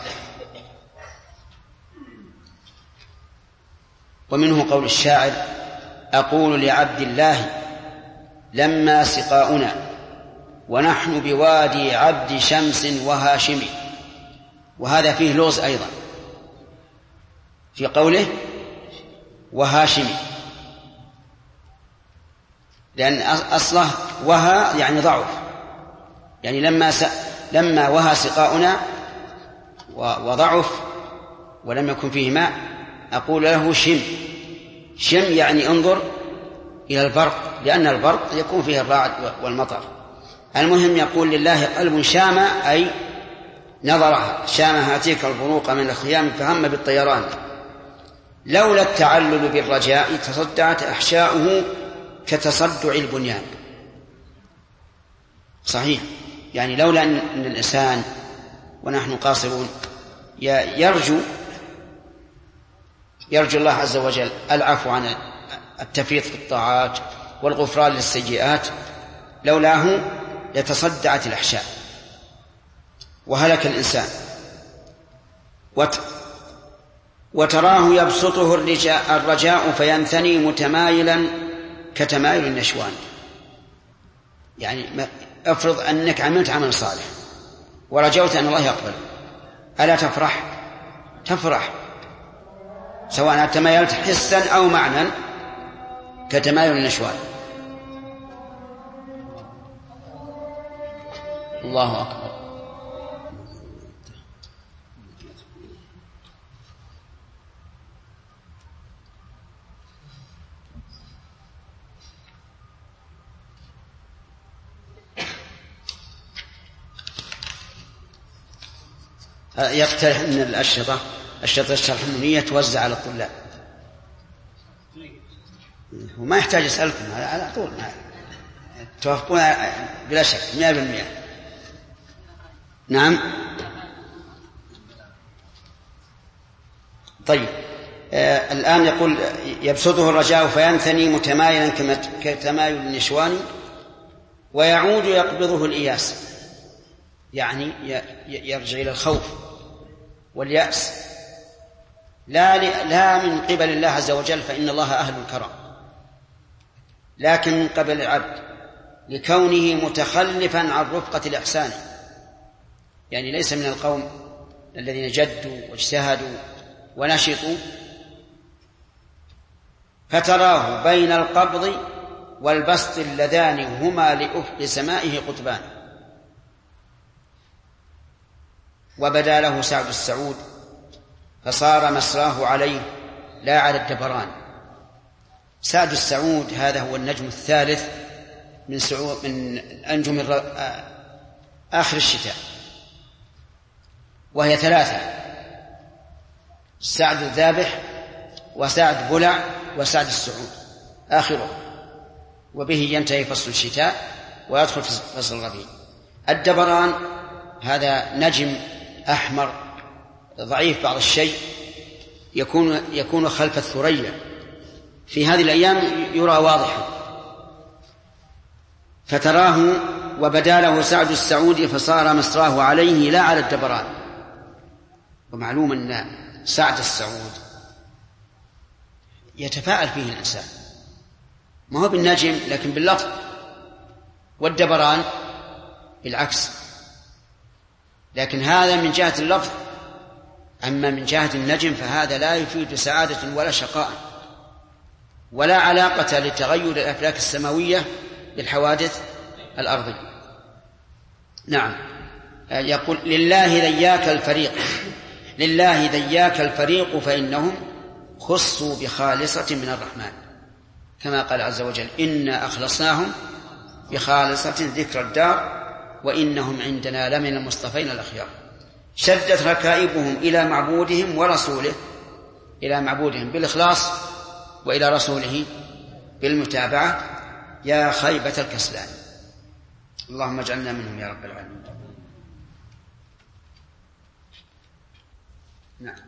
ومنه قول الشاعر: أقول لعبد الله لما سقاؤنا ونحن بوادي عبد شمس وهاشم. وهذا فيه لوز أيضا في قوله وهاشم، لأن أصله وها يعني ضعف، يعني لما وها سقاؤنا وضعف ولم يكن فيه ماء أقول له شم يعني انظر إلى البرق، لأن البرق يكون فيه الرعد والمطر. المهم يقول لله قلب شام أي نظرها. شامها تلك البروق من الخيام فهم بالطيران. لولا التعلل بالرجاء تصدعت أحشاؤه كتصدع البنيان. صحيح، يعني لولا أن الإنسان ونحن قاصرون يرجو الله عز وجل العفو عن التفريط في الطاعات والغفران للسيئات، لولاه لتصدعت الأحشاء وهلك الإنسان. وتراه يبسطه الرجاء فينثني متمايلا كتمايل النشوان. يعني افرض أنك عملت عمل صالح ورجوت أن الله يقبل، ألا تفرح سواء تمايلت حسا أو معنى كتمايل النشوان. الله أكبر. يقترح أن الأشرطة الشرح النونية توزع على الطلاب، وما يحتاج يسألكم على طول، توافقون بلا شك 100%. نعم. طيب، الآن يقول يبسطه الرجاء فينثني متمايلا كتمايل النشوان. ويعود يقبضه الإياس، يعني يرجع إلى الخوف واليأس، لا من قبل الله عز وجل فإن الله أهل الكرم، لكن من قبل العبد لكونه متخلفا عن رفقة الإحسان، يعني ليس من القوم الذين جدوا واجتهدوا ونشطوا، فتراه بين القبض والبسط اللذان هما لأفق سمائه قطبان. وبدا له سعد السعود فصار مسراه عليه لا على الدبران. سعد السعود هذا هو النجم الثالث من أنجم آخر الشتاء، وهي ثلاثة: سعد الذابح وسعد بلع وسعد السعود آخره، وبه ينتهي فصل الشتاء ويدخل فصل الربيع. الدبران هذا نجم أحمر ضعيف بعض الشيء، يكون خلف الثريا، في هذه الأيام يرى واضحا. فتراه وبدا له سعد السعود فصار مسراه عليه لا على الدبران. ومعلوم أن سعد السعود يتفاءل فيه الإنسان، ما هو بالنجم لكن باللفظ، والدبران بالعكس، لكن هذا من جهة اللفظ. أما من جهة النجم فهذا لا يفيد سعادة ولا شقاء، ولا علاقة لتغير الأفلاك السماوية بالحوادث الأرضية. نعم، يقول لله ذياك الفريق فإنهم خصوا بخالصة من الرحمن، كما قال عز وجل: إنا أخلصناهم بخالصة ذكر الدار وإنهم عندنا لمن المصطفين الأخيار. شدت ركائبهم إلى معبودهم ورسوله، إلى معبودهم بالإخلاص وإلى رسوله بالمتابعة. يا خيبة الكسلان. اللهم اجعلنا منهم يا رب العالمين. نعم.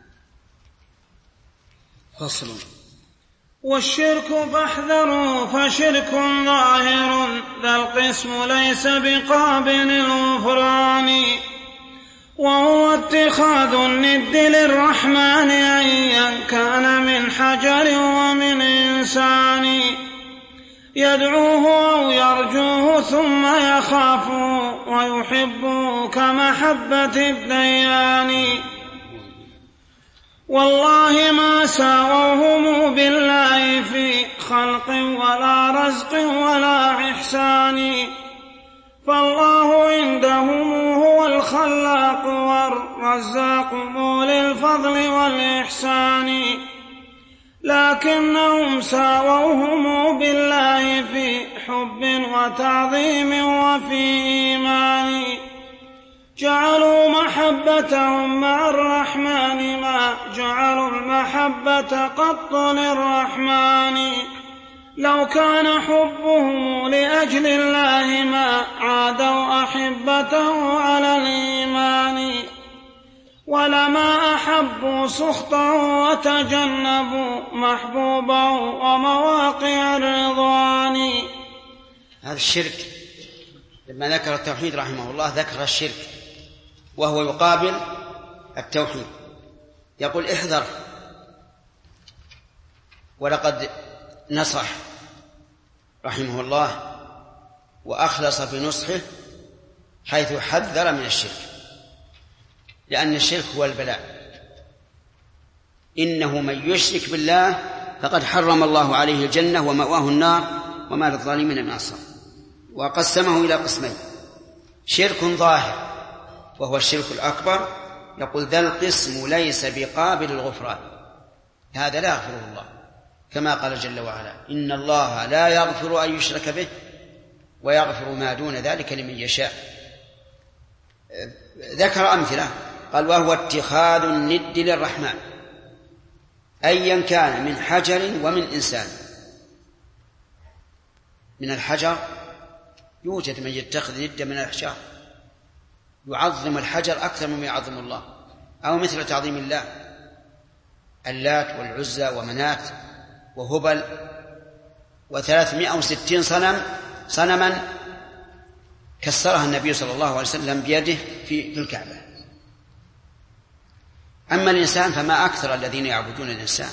فصل. والشرك فاحذروا فشرك ظاهر ذا القسم ليس بقابل الغفران، وهو اتخاذ الند للرحمن أيا كان من حجر ومن إنسان، يدعوه أو يرجوه ثم يخافه ويحبه كمحبة الديان. والله ما ساووهم بالله في خلق ولا رزق ولا إحسان، فالله عندهم هو الخلاق والرزاق مولي الفضل والإحسان، لكنهم ساووهم بالله في حب وتعظيم وفي إيمان، جعلوا محبتهم مع الرحمن ما جعلوا المحبة قط للرحمن، لو كان حبهم لأجل الله ما عادوا أحبته على الإيمان، ولما أحبوا سخطه وتجنبوا محبوبه ومواقع الرضوان.
هذا الشرك لما ذكر التوحيد رحمه الله ذكر الشرك وهو يقابل التوحيد. يقول احذر. ولقد نصح رحمه الله وأخلص في نصحه حيث حذر من الشرك، لأن الشرك هو البلاء. إنه من يشرك بالله فقد حرم الله عليه الجنة ومأواه النار وما للظالمين من أنصار. وقسمه إلى قسمين: شرك ظاهر وهو الشرك الأكبر، يقول ذا القسم ليس بقابل الغفران، هذا لا يغفره الله، كما قال جل وعلا: إن الله لا يغفر أن يشرك به ويغفر ما دون ذلك لمن يشاء. ذكر أمثلة، قال: وهو اتخاذ الند للرحمن أيا كان من حجر ومن إنسان. من الحجر يوجد من يتخذ ندا من الأحجار، يعظم الحجر أكثر مما يعظم الله، أو مثل تعظيم الله، اللات والعزى ومنات وهبل و360 صنما كسرها النبي صلى الله عليه وسلم بيده في الكعبة. أما الإنسان فما أكثر الذين يعبدون الإنسان،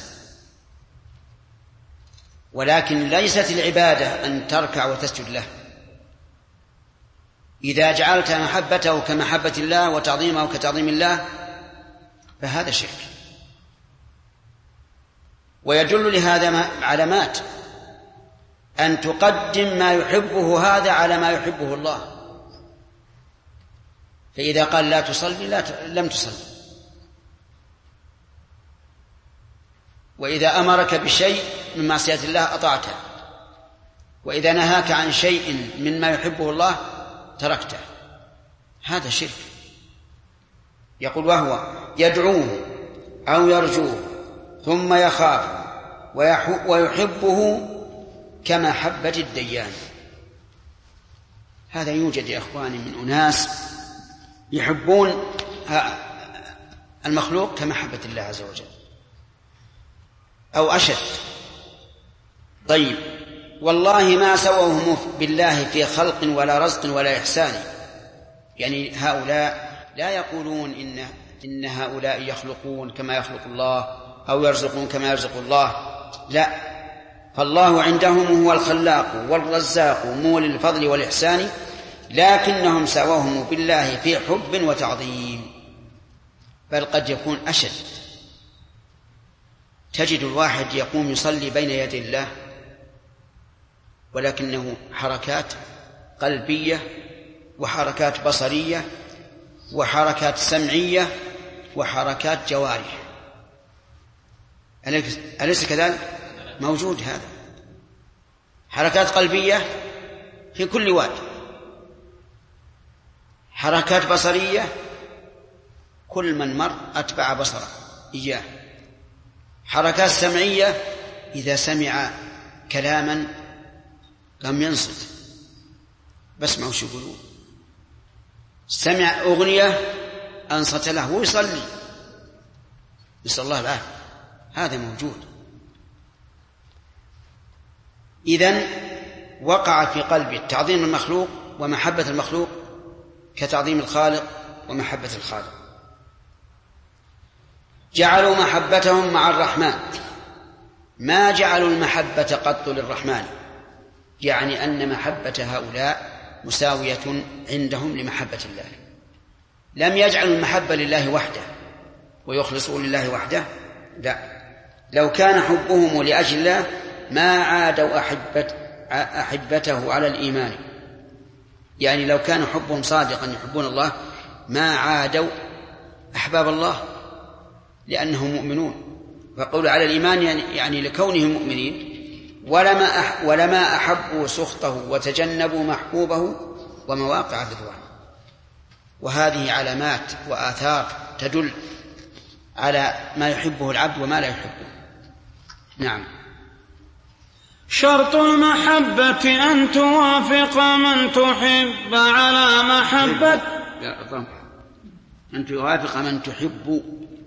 ولكن ليست العبادة أن تركع وتسجد له. إذا جعلت محبته كمحبة الله وتعظيمه كتعظيم الله فهذا شرك. ويدل لهذا علامات: أن تقدم ما يحبه هذا على ما يحبه الله. فإذا قال لا تصلي لم تصلي، وإذا أمرك بشيء من معصية الله أطعته، وإذا نهاك عن شيء مما يحبه الله تركته. هذا شرك. يقول: وهو يدعوه أو يرجوه ثم يخافه ويحبه كمحبة الديان. هذا يوجد يا إخواني من أناس يحبون المخلوق كمحبة الله عز وجل أو أشد. طيب، والله ما سووهم بالله في خلق ولا رزق ولا إحسان. يعني هؤلاء لا يقولون إن هؤلاء يخلقون كما يخلق الله أو يرزقون كما يرزق الله، لا، فالله عندهم هو الخلاق والرزاق مولي الفضل والإحسان، لكنهم سووهم بالله في حب وتعظيم، بل قد يكون أشد. تجد الواحد يقوم يصلي بين يدي الله ولكنه حركات قلبية وحركات بصرية وحركات سمعية وحركات جوارح. أليس كذلك؟ موجود هذا. حركات قلبية في كل واد، حركات بصرية كل من مر أتبع بصره إياه، حركات سمعية إذا سمع كلاما قام ينصت بسمعوا شو يقولون، سمع أغنية أنصت له ويصلي، نسأل الله العافية. هذا موجود. إذن وقع في قلبي تعظيم المخلوق ومحبة المخلوق كتعظيم الخالق ومحبة الخالق. جعلوا محبتهم مع الرحمن، ما جعلوا المحبة قط للرحمن، يعني أن محبة هؤلاء مساوية عندهم لمحبة الله. لم يجعلوا المحبة لله وحده ويخلصوا لله وحده، لا، لو كان حبهم لأجل الله ما عادوا أحبته على الإيمان. يعني لو كان حبهم صادقا يحبون الله ما عادوا أحباب الله لأنهم مؤمنون، فقولوا على الإيمان يعني لكونهم مؤمنين، ولما أحبوا سخطه وتجنبوا محبوبه ومواقع الرضوان. وهذه علامات وآثار تدل على ما يحبه العبد وما لا يحبه. نعم.
شرط المحبة أن توافق من تحب على محبة
أن توافق من تحب.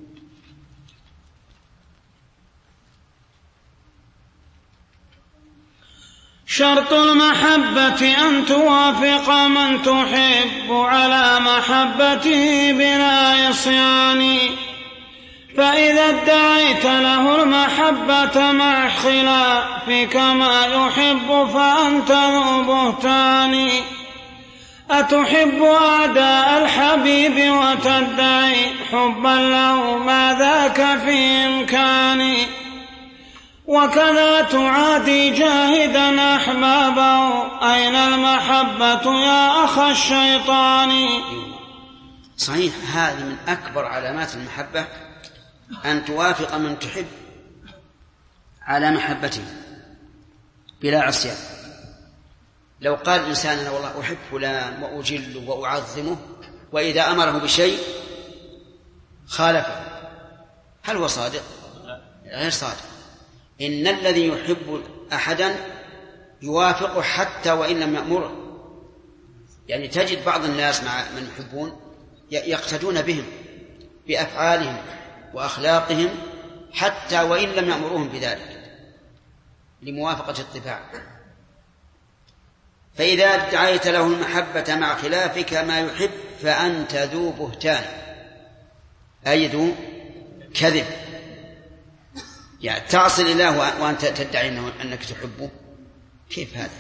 شرط المحبة أن توافق من تحب على محبته بلا عصيان، فإذا ادعيت له المحبة مع خلافك ما يحب فأنت ذو بهتان. أتحب أعداء الحبيب وتدعي حبا له ما ذاك في إمكاني، وكذا تعادي جاهدا أحبابه أين المحبة يا أخ الشيطان.
صحيح، هذه من أكبر علامات المحبة أن توافق من تحب على محبته بلا عصيان. لو قال الإنسان أنا والله أحب فلان وأجله وأعظمه، وإذا أمره بشيء خالفه، هل هو صادق؟ غير صادق. إن الذي يحب أحدا يوافقه حتى وإن لم يأمره. يعني تجد بعض الناس مع من يحبون يقتدون بهم بأفعالهم وأخلاقهم حتى وإن لم يأمروهم بذلك لموافقة الطباع. فإذا ادعيت له المحبة مع خلافك ما يحب فأنت ذو بهتان، أي ذو كذب. يعني تعصي الله وأنت تدعي أنك تحبه، كيف هذا؟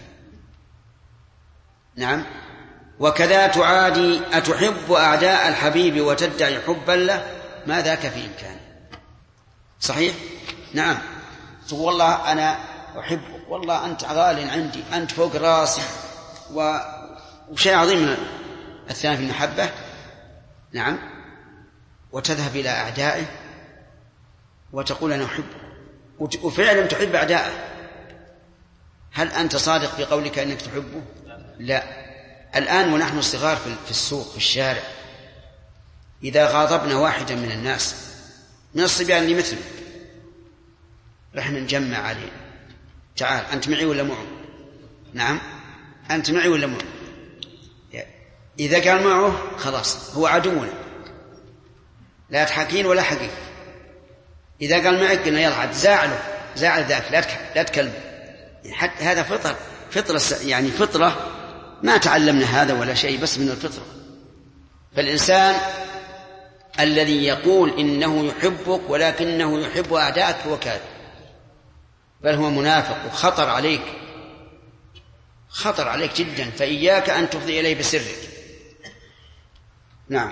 نعم. وكذا تعادي أتحب أعداء الحبيب وتدعي حبا له، ما ذاك في إمكانه. صحيح؟ نعم. والله أنا أحبك، والله أنت غال عندي، أنت فوق راسي، وشيء عظيم الثاني في المحبة. نعم. وتذهب إلى أعدائه وتقول أنا أحبه، وفعلا تحب أعدائه. هل أنت صادق في قولك أنك تحبه؟ لا. الآن ونحن صغار في السوق في الشارع، إذا غاضبنا واحدا من الناس من الصبيان اللي مثله، رح نجمع عليه، تعال أنت معي ولا معه؟ نعم أنت معي ولا معه؟ إذا قال معه خلاص هو عدونا، لا تحكين ولا حقيق. إذا قال معك قلنا يلا عاد زاعله، زاعل ذاك، لا تكلم. هذا فطرة يعني فطرة ما تعلمنا هذا ولا شيء، بس من الفطرة. فالإنسان الذي يقول إنه يحبك ولكنه يحب أعداءك هو كاذب، بل هو منافق، وخطر عليك، خطر عليك جدا، فإياك أن تفضي إليه بسرك. نعم.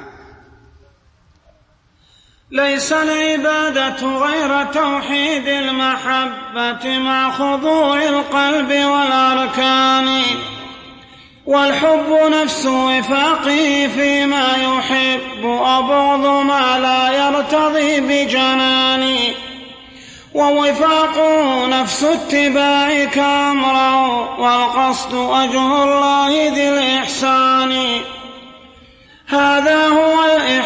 ليس العبادة غير توحيد المحبة مع خضوع القلب والأركان، والحب نفس وفاقه فيما يحب وبغض ما لا يرتضي بجنان، ووفاقه نفس اتباعك أمره والقصد وجه الله ذي الإحسان. هذا هو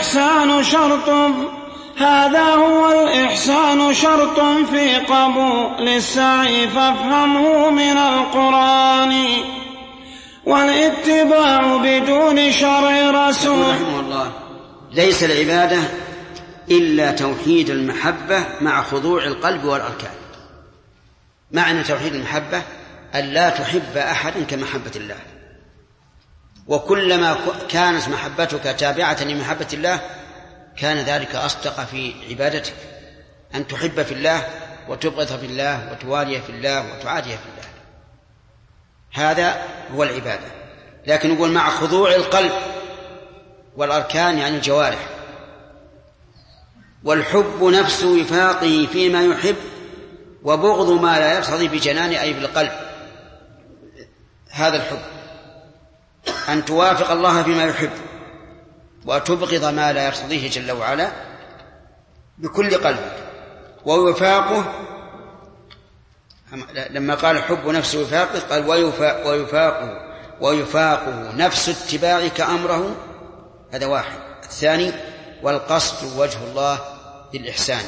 الإحسان شرط في قبول السعي فافهمه من القرآن، والاتباع بدون شرع رسول.
رحمه الله ليس العبادة إلا توحيد المحبة مع خضوع القلب والأركان. معنى توحيد المحبة أن لا تحب أحدا كمحبة الله، وكلما كانت محبتك تابعة لمحبة الله كان ذلك أصدق في عبادتك، أن تحب في الله وتبغض في الله وتوالي في الله وتعادي في الله. هذا هو العبادة. لكن نقول مع خضوع القلب والأركان يعني الجوارح. والحب نفس وفاقه فيما يحب وبغض ما لا يرتضي بجنان أي بالقلب. هذا الحب أن توافق الله فيما يحب وتبغض ما لا يرتضيه جل وعلا بكل قلبك. ووفاقه لما قال حب نفس وفاقه قال ويفاقه نفس اتباعك أمره، هذا واحد. الثاني والقصد وجه الله بالإحسان.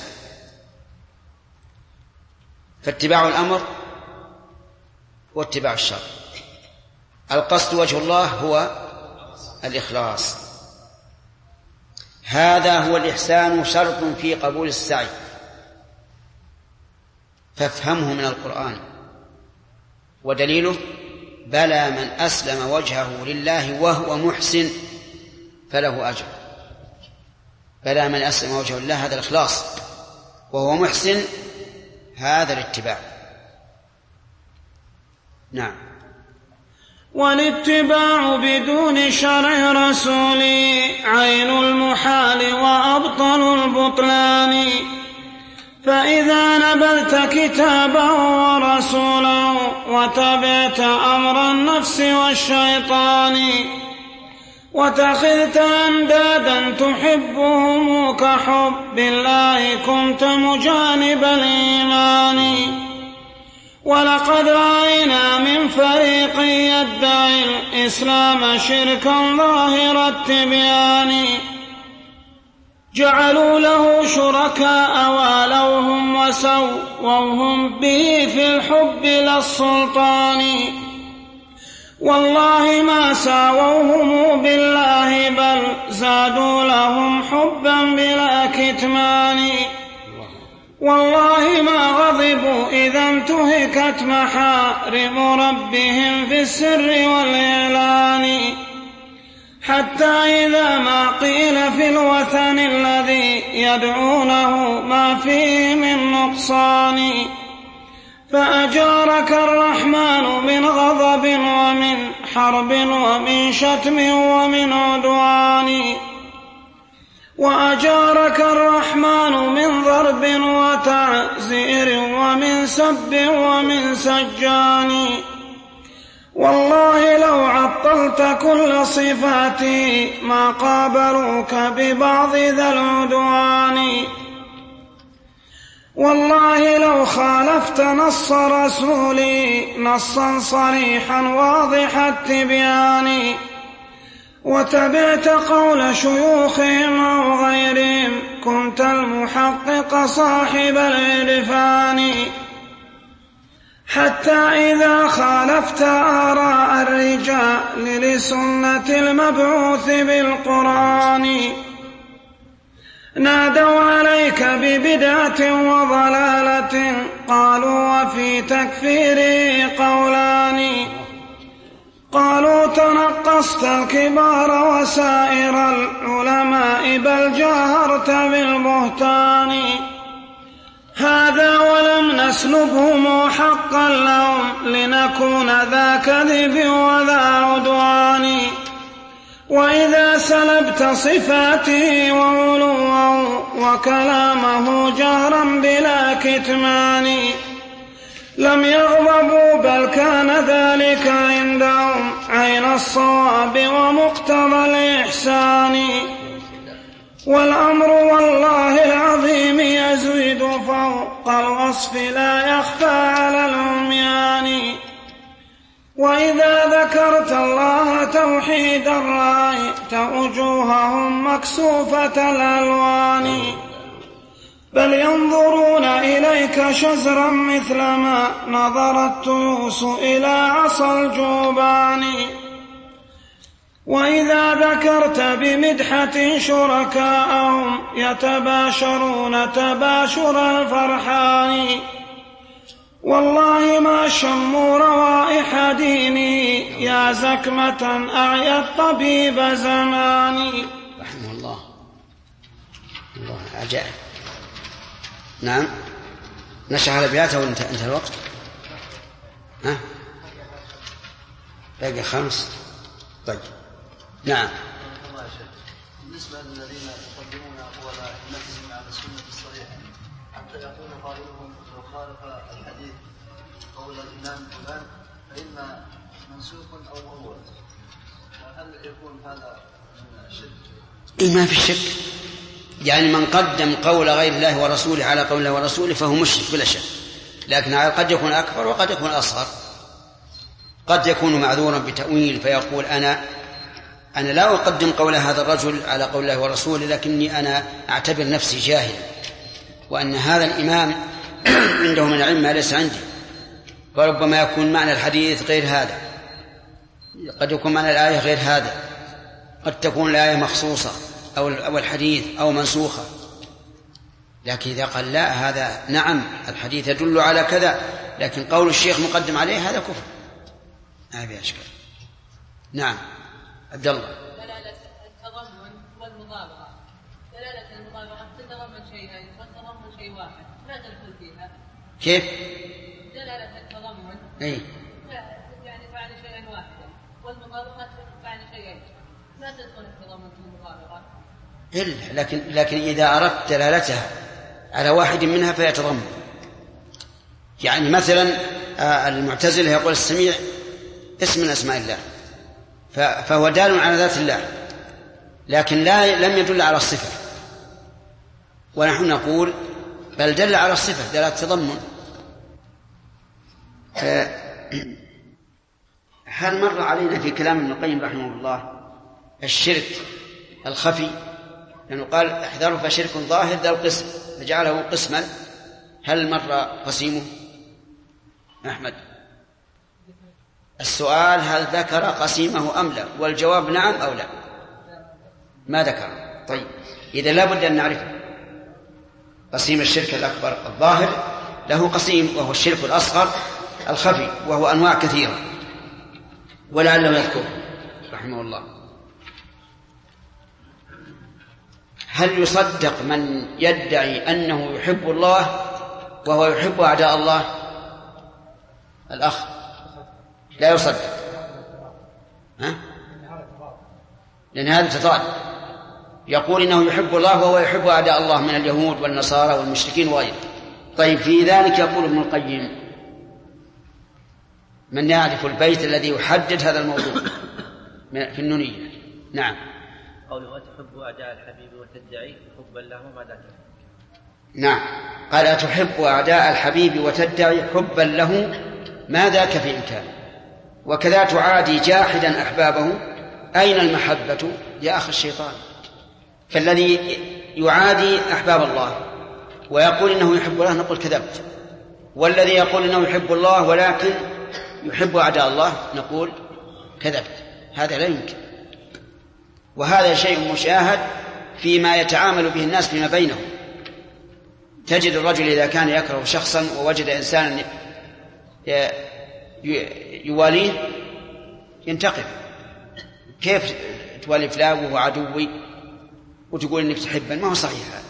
فاتباع الأمر واتباع الشر. القصد وجه الله هو الإخلاص. هذا هو الإحسان شرط في قبول السعي، فافهمه من القرآن. ودليله بلى من أسلم وجهه لله وهو محسن فله أجر. بلى من أسلم وجهه لله هذا الإخلاص، وهو محسن هذا الاتباع. نعم.
والاتباع بدون شرع رسولي عين المحال وأبطل البطلان، فإذا نبذت كتابه ورسوله وتبعت أمر النفس والشيطان وتخذت أندادا تحبهم كحب الله كنت مجانب الإيمان. ولقد رأينا من فريق يدعي الإسلام شركا ظاهر التبيان، جعلوا له شركاء والوهم وسووهم به في الحب للسلطان، والله ما ساووهم بالله بل زادوا لهم حبا بلا كتمان. والله ما غضبوا إذا انتهكت محارم ربهم في السر والإعلان، حتى إذا ما قيل في الوثن الذي يدعونه ما فيه من نقصان، فأجارك الرحمن من غضب ومن حرب ومن شتم ومن عدوان، وأجارك الرحمن من ضرب وتعزير ومن سب ومن سجان. والله لو عطلت كل صفاتي ما قابلوك ببعض ذا العدوان، والله لو خالفت نص رسولي نصا صريحا واضح التبيان، وتبعت قول شيوخهم أو غيرهم كنت المحقق صاحب العرفان، حتى إذا خالفت آراء الرجال لسنة المبعوث بالقرآن نادوا عليك ببدعة وضلالة، قالوا وفي تكفيره قولان، قالوا تنقصت الكبار وسائر العلماء بل جاهرت بالبهتان، هذا ولم نسلبهم حقا لهم لنكون ذا كذب وذا عدوان، وإذا سلبت صفاته وعلوه وكلامه جهرا بلا كتمان لم يغضبوا بل كان ذلك عندهم عين الصواب ومقتضى الإحسان، والأمر والله العظيم يزيد فوق الوصف لا يخفى على العميان، وإذا ذكرت الله توحيدا رأيت وجوههم مكسوفة الألوان، بل ينظرون إليك شزرا مثلما نظر التيوس إلى عصا الجوبان، وإذا ذكرت بمدحة شركاءهم يتباشرون تباشر الفرحان، والله ما شموا روائح ديني يا زكمة أعيت طبيب زماني.
رحمه الله. الله عجائب. نعم، نشرح الأبيات وانتهى الوقت. ها باقي 5. طيب نعم.
بالنسبة للذين يقدمون أقوال أئمتهم على السنة الصحيحة حتى يقول قائلهم لو خالف الحديث قول الإمام فلان فإما منسوخ أو مؤول، فهل يكون هذا من الشرك؟
ما في الشك، يعني من قدم قول غير الله ورسوله على قول الله ورسوله فهو مشرك بلا شك، لكن قد يكون أكبر وقد يكون أصغر. قد يكون معذورا بتأويل فيقول أنا لا أقدم قول هذا الرجل على قول الله ورسوله، لكني أنا أعتبر نفسي جاهل، وأن هذا الإمام عنده من العلم ما ليس عندي، وربما يكون معنى الحديث غير هذا، قد يكون معنى الآية غير هذا، قد تكون الآية مخصوصة أو الحديث أو منسوخة. لكن إذا قال لا، هذا نعم الحديث يدل على كذا لكن قول الشيخ مقدم عليه، هذا كفر، ما في أشكال. نعم عبد الله.
دلالة التضمن والمطابقة، دلالة المطابقة تتضمن شيئين وتتضمن شيء واحد لا تدخل فيها.
كيف؟
دلالة التضمن يعني تعني شيئا واحدا، والمطابقة تعني شيئين لا تدخل التضمن في المطابقة
إلا لكن إذا أردت دلالتها على واحد منها فيتضمن. يعني مثلا المعتزلة يقول السميع اسم من أسماء الله، فهو دال على ذات الله لكن لم يدل على الصفة، ونحن نقول بل دل على الصفة دلالة تضمن. هل مر علينا في كلام ابن القيم رحمه الله الشرك الخفي؟ لأنه قال احذروا فشرك ظاهر ذا القسم، فجعله قسما. هل مر قسيمه؟ أحمد السؤال هل ذكر قسيمه أم لا، والجواب نعم أو لا. ما ذكر. طيب إذا لا بد أن نعرفه. قسيم الشرك الأكبر الظاهر له قسيم، وهو الشرك الأصغر الخفي، وهو أنواع كثيرة، ولعله يذكر رحمه الله. هل يصدق من يدعي أنه يحب الله وهو يحب أعداء الله؟ الأخ لا يصدق، لأن هذا تضاد. يقول إنه يحب الله وهو يحب أعداء الله من اليهود والنصارى والمشركين وغيره. طيب في ذلك يقول ابن القيم: من يعرف البيت الذي يحدد هذا الموضوع في النونية؟ نعم.
قوله وتحب أعداء الحبيب وتدعي حبا له ماذا تفعل؟
نعم، قال أتحب أعداء الحبيب وتدعي حبا له ما ذاك في إمكان، وكذا تعادي جاحدا أحبابه، أين المحبة يا أخي الشيطان؟ فالذي يعادي أحباب الله ويقول إنه يحب الله نقول كذبت، والذي يقول إنه يحب الله ولكن يحب أعداء الله نقول كذبت. هذا لا يمكن، وهذا شيء مشاهد فيما يتعامل به الناس فيما بينهم. تجد الرجل إذا كان يكره شخصا ووجد إنسانا يواليه ينتقم. كيف توالي فلان وهو عدوي وتقول إنك تحبه؟ ما هو صحيح هذا.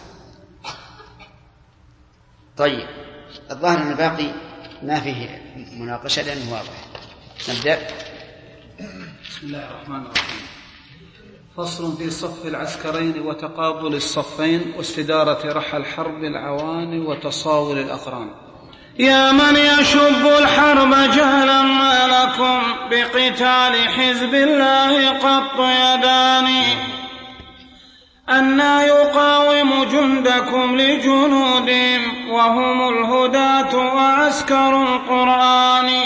طيب، الظاهر أن الباقي ما فيه مناقشة لأنه واضح. نبدأ.
بسم الله الرحمن الرحيم. فصل في صف العسكرين وتقابل الصفين واستدارة رحى الحرب العوان وتصاول الأقران.
يا من يشب الحرب جهلا ما لكم بقتال حزب الله قط يدان، أنى يقاوم جندكم لجنودهم وهم الهداة وعسكر القرآن،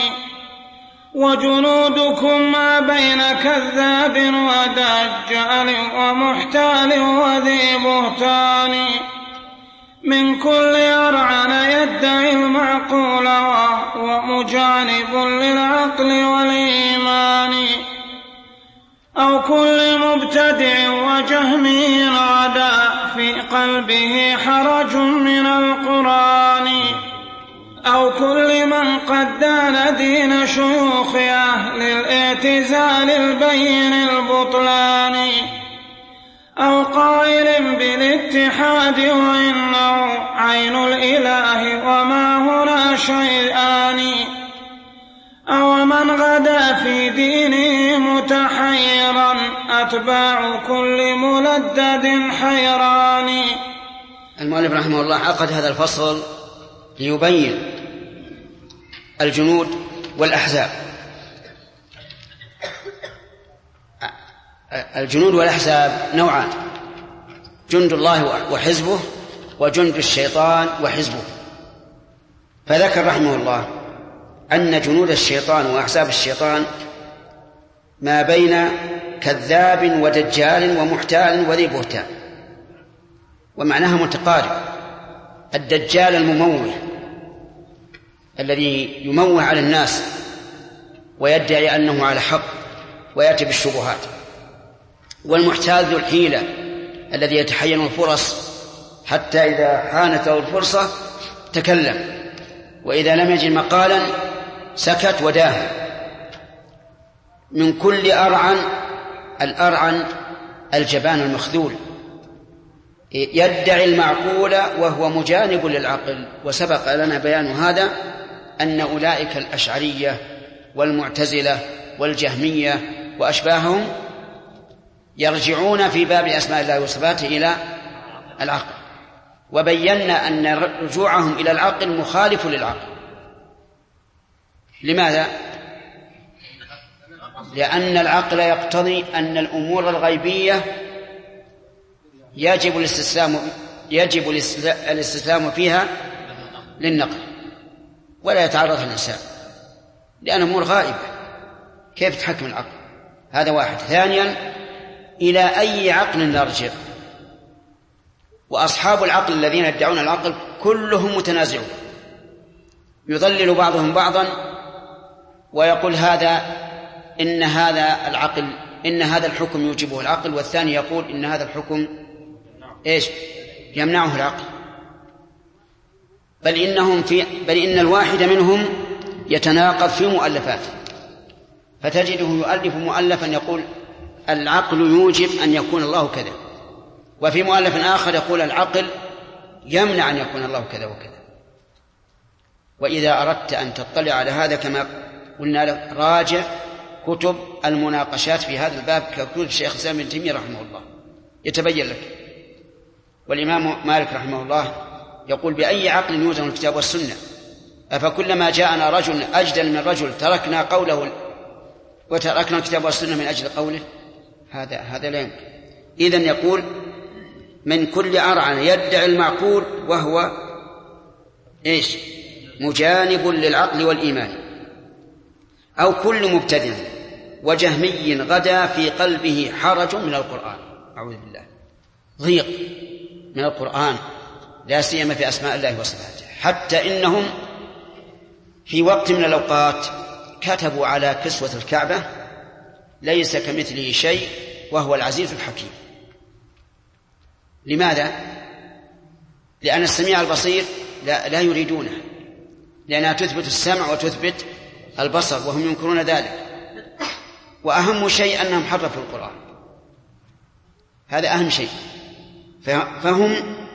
وجنودكم ما بين كذاب ودجال ومحتال وذي بهتان، من كل أرعن يدعي المعقول وهو مجانب للعقل والإيمان، أو كل مبتدع وجهمي عدا في قلبه حرج من القرآن، أو كل من قد دان دين شيوخ أهل الاعتزال البين البطلان، أو قائل بالاتحاد وإنه عين الإله وما هنا شيئان، أو من غدا في دينه متحيرا أتباع كل ملدد حيران.
المؤلف رحمه الله عقد هذا الفصل ليبين الجنود والأحزاب. الجنود والأحزاب نوعان: جند الله وحزبه، وجند الشيطان وحزبه. فذكر رحمه الله أن جنود الشيطان وأحزاب الشيطان ما بين كذاب ودجال ومحتال وذي بهتان، ومعناها متقارب. الدجال المموه الذي يموه على الناس ويدعي أنه على حق ويأتي بالشبهات، والمحتال ذو الحيلة الذي يتحين الفرص حتى إذا حانت له الفرصة تكلم، وإذا لم يجد مقالا سكت وداه. من كل أرعن، الأرعن الجبان المخذول، يدعي المعقول وهو مجانب للعقل. وسبق لنا بيان هذا، أن أولئك الأشعرية والمعتزلة والجهمية وأشباههم يرجعون في باب أسماء الله وصفاته إلى العقل، وبينا أن رجوعهم إلى العقل مخالف للعقل. لماذا؟ لأن العقل يقتضي أن الأمور الغيبية يجب الاستسلام فيها للنقل، ولا يتعرض الإنسان، لأن أمور غائبة كيف تحكم العقل؟ هذا واحد. ثانيا، إلى أي عقل نرجع؟ وأصحاب العقل الذين يدعون العقل كلهم متنازعون، يضلل بعضهم بعضا ويقول هذا إن هذا العقل إن هذا الحكم يوجبه العقل، والثاني يقول إن هذا الحكم يمنعه العقل. بل إن الواحد منهم يتناقض في مؤلفاته، فتجده يؤلف مؤلفا يقول العقل يوجب أن يكون الله كذا، وفي مؤلف آخر يقول العقل يمنع أن يكون الله كذا وكذا. وإذا أردت أن تطلع على هذا كما قلنا لك راجع كتب المناقشات في هذا الباب ككتب الشيخ الإسلام ابن تيمية رحمه الله يتبين لك. والإمام مالك رحمه الله يقول بأي عقل يوزن الكتاب والسنة؟ أفكلما جاءنا رجل أجدل من رجل تركنا قوله وتركنا الكتاب والسنة من أجل قوله؟ هذا لا يمكن. إذن يقول من كل أرعن يدعي المعقول وهو إيش؟ مجانب للعقل والإيمان. أو كل مبتدع وجهمي غدا في قلبه حرج من القرآن، أعوذ بالله، ضيق من القرآن لا سيما في أسماء الله وصفاته، حتى إنهم في وقت من الأوقات كتبوا على كسوة الكعبة ليس كمثله شيء وهو العزيز الحكيم. لماذا؟ لأن السميع البصير لا يريدونه، لأنها تثبت السمع وتثبت البصر وهم ينكرون ذلك. وأهم شيء أنهم حرفوا القرآن، هذا أهم شيء. فهم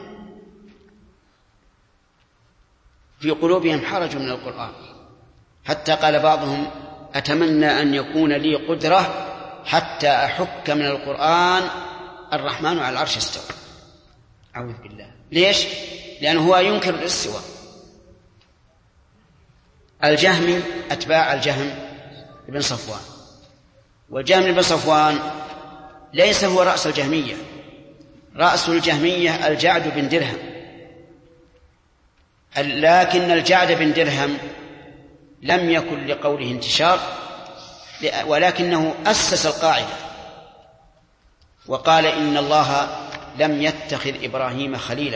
في قلوبهم حرج من القرآن، حتى قال بعضهم أتمنى أن يكون لي قدرة حتى أحك من القرآن الرحمن على العرش استوى. أعوذ بالله. ليش؟ لأنه هو ينكر الاستواء. الجهمي أتباع الجهم بن صفوان، والجهم بن صفوان ليس هو رأس الجهمية، رأس الجهمية الجعد بن درهم، لكن الجعد بن درهم لم يكن لقوله انتشار، ولكنه أسس القاعدة وقال إن الله لم يتخذ إبراهيم خليلا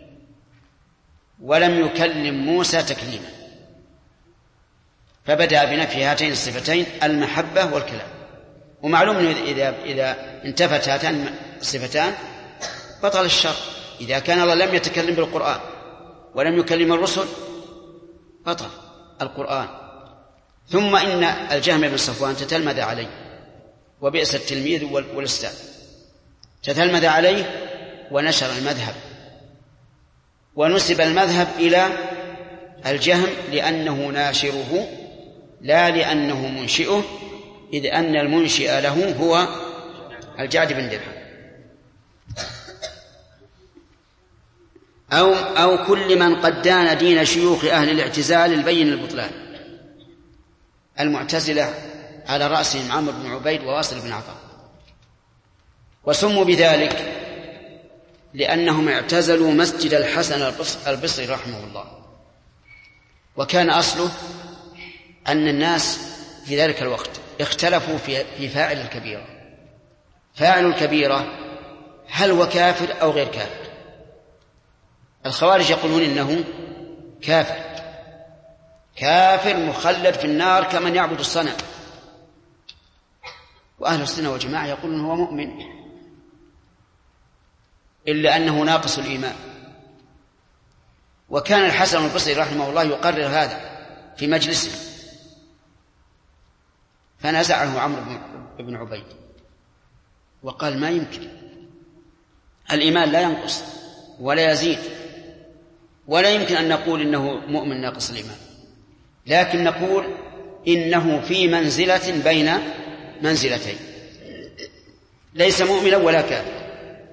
ولم يكلم موسى تكليما، فبدأ بنفي هاتين الصفتين المحبة والكلام. ومعلوم أنه إذا انتفت هاتان الصفتان بطل الشر. إذا كان الله لم يتكلم بالقرآن ولم يكلم الرسل بطل القرآن. ثم إن الجهم بن صفوان تتلمذ عليه، وبئس التلميذ والأستاذ، تتلمذ عليه ونشر المذهب، ونسب المذهب إلى الجهم لأنه ناشره لا لأنه منشئه، إذ أن المنشئ له هو الجعد بن درهم. أو كل من قد دان دين شيوخ أهل الاعتزال البين البطلان. المعتزلة على رأسهم عمرو بن عبيد وواصل بن عطاء، وسموا بذلك لأنهم اعتزلوا مسجد الحسن البصري رحمه الله. وكان أصله أن الناس في ذلك الوقت اختلفوا في فاعل الكبيرة. فاعل الكبيرة هل هو كافر أو غير كافر؟ الخوارج يقولون إنه كافر مخلد في النار كمن يعبد الصنم، وأهل السنة والجماعة يقولون هو مؤمن إلا أنه ناقص الإيمان. وكان الحسن البصري رحمه الله يقرر هذا في مجلسه، فنزعه عمرو بن عبيد وقال ما يمكن، الإيمان لا ينقص ولا يزيد، ولا يمكن أن نقول إنه مؤمن ناقص الإيمان، لكن نقول إنه في منزلة بين منزلتين، ليس مؤمنا ولا كافر.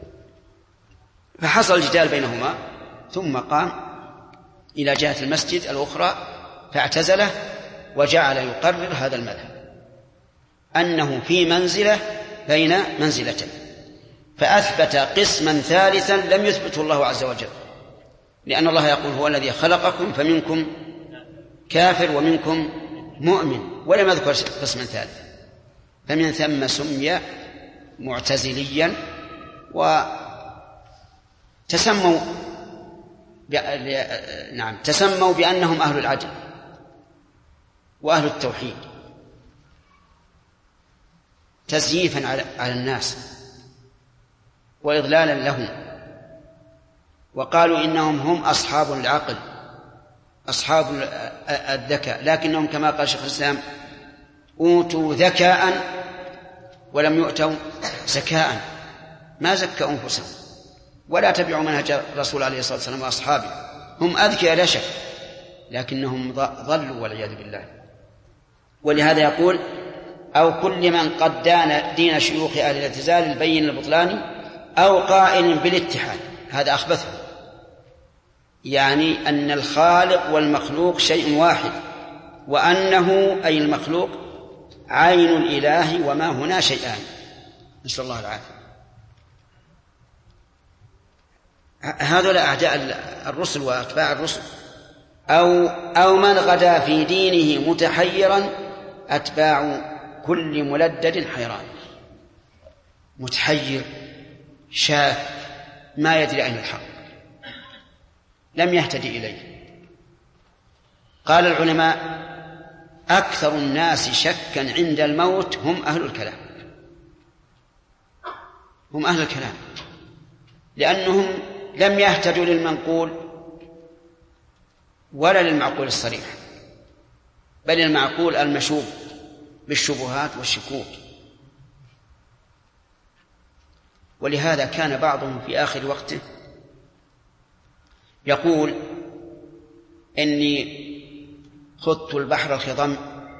فحصل الجدال بينهما، ثم قام إلى جهة المسجد الأخرى فاعتزله وجعل يقرر هذا المذهب أنه في منزلة بين منزلتين، فأثبت قسما ثالثا لم يثبته الله عز وجل، لأن الله يقول هو الذي خلقكم فمنكم كافر ومنكم مؤمن، ولم يذكر قسما ثالثا، فمن ثم سمي معتزليا. وتسموا تسموا بأنهم أهل العدل وأهل التوحيد تزييفا على الناس وإضلالا لهم، وقالوا إنهم هم أصحاب العقل أصحاب الذكاء، لكنهم كما قال شيخ الإسلام أوتوا ذكاء ولم يؤتوا زكاء، ما زكوا أنفسهم ولا تبعوا منهج الرسول عليه الصلاة والسلام وأصحابه. هم أذكياء لا شك، لكنهم ضلوا والعياذ بالله. ولهذا يقول أو كل من قد دان دين شيوخ أهل الاعتزال البين البطلاني أو قائل بالاتحاد، هذا أخبثه، يعني أن الخالق والمخلوق شيء واحد، وأنه أي المخلوق عين الإله وما هنا شيئان، نسأل الله العافية. هذول أعداء الرسل وأتباع الرسل. أو من غدا في دينه متحيرا أتباع كل ملدد حيران. متحير شاك ما يدري أين الحق، لم يهتدي إليه. قال العلماء أكثر الناس شكا عند الموت هم أهل الكلام، هم أهل الكلام، لأنهم لم يهتدوا للمنقول ولا للمعقول الصريح، بل المعقول المشوب بالشبهات والشكوك. ولهذا كان بعضهم في آخر وقته يقول إني خضت البحر الخضم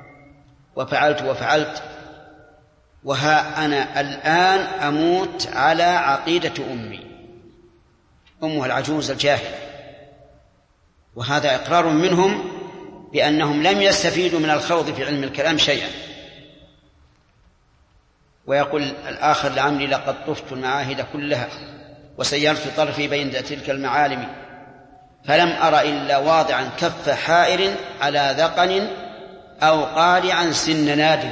وفعلت وها أنا الآن أموت على عقيدة أمها العجوز الجاهلة. وهذا إقرار منهم بأنهم لم يستفيدوا من الخوض في علم الكلام شيئا. ويقول الآخر لعمري لقد طفت المعاهد كلها وسيرت طرفي بين تلك المعالم فلم أر إلا واضعا كف حائر على ذقن أو قارعا سن نادم.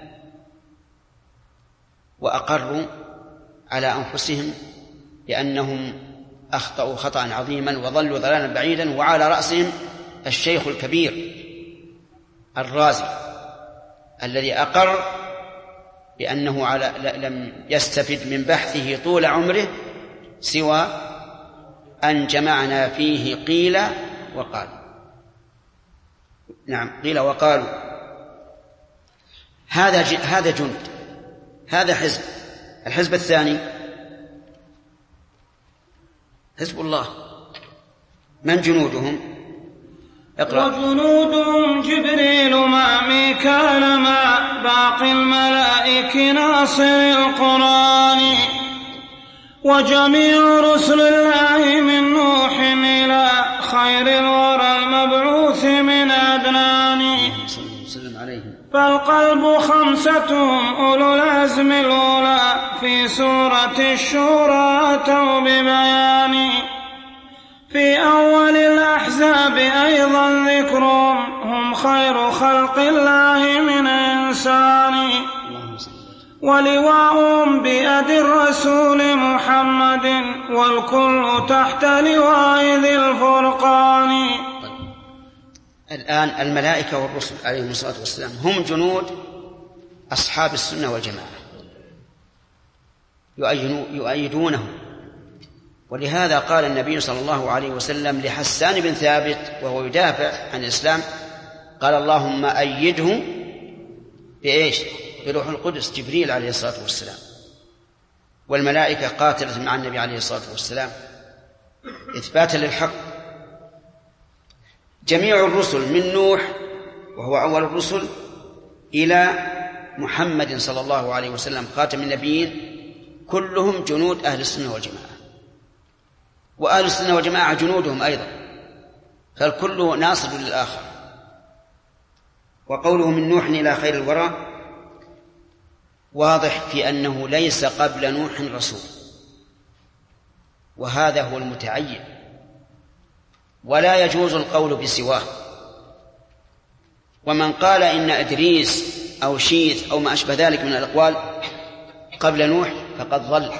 وأقروا على أنفسهم بأنهم أخطأوا خطأ عظيما وضلوا ضلالا بعيدا، وعلى رأسهم الشيخ الكبير الرازي الذي أقر بأنه لم يستفد من بحثه طول عمره سوى أن جمعنا فيه قيل وقال. نعم، قيل وقالوا. هذا جند، هذا حزب. الحزب الثاني حزب الله. من جنودهم؟ اقرأ.
وجنودهم جبريل مع ميكال مع باقي الملائك ناصر القرآن وجميع رسل الله من نوح إلى خير الورى المبعوث من أدنان. فالقلب خمستهم أولو العزم الأولى في سورة الشورى أتوا ببيان. في أول الأحزاب أيضا ذكرهم هم خير خلق الله من إنسان ولواءهم بيد الرسول محمد والكل تحت لواء ذي الفرقان.
الآن الملائكة والرسل عليهم الصلاة والسلام هم جنود أصحاب السنة والجماعة يؤيدونهم. ولهذا قال النبي صلى الله عليه وسلم لحسان بن ثابت وهو يدافع عن الإسلام قال اللهم أيده بإيش؟ بروح القدس جبريل عليه الصلاة والسلام. والملائكة قاتلت مع النبي عليه الصلاة والسلام إثباتا للحق. جميع الرسل من نوح وهو أول الرسل إلى محمد صلى الله عليه وسلم خاتم النبيين كلهم جنود أهل السنة والجماعة، وأهل السنة والجماعة جنودهم أيضا، فالكل ناصب للآخر. وقوله من نوح إلى خير الورى واضح في أنه ليس قبل نوح رسول، وهذا هو المتعين، ولا يجوز القول بسواه. ومن قال إن إدريس أو شيث أو ما أشبه ذلك من الأقوال قبل نوح فقد ضل،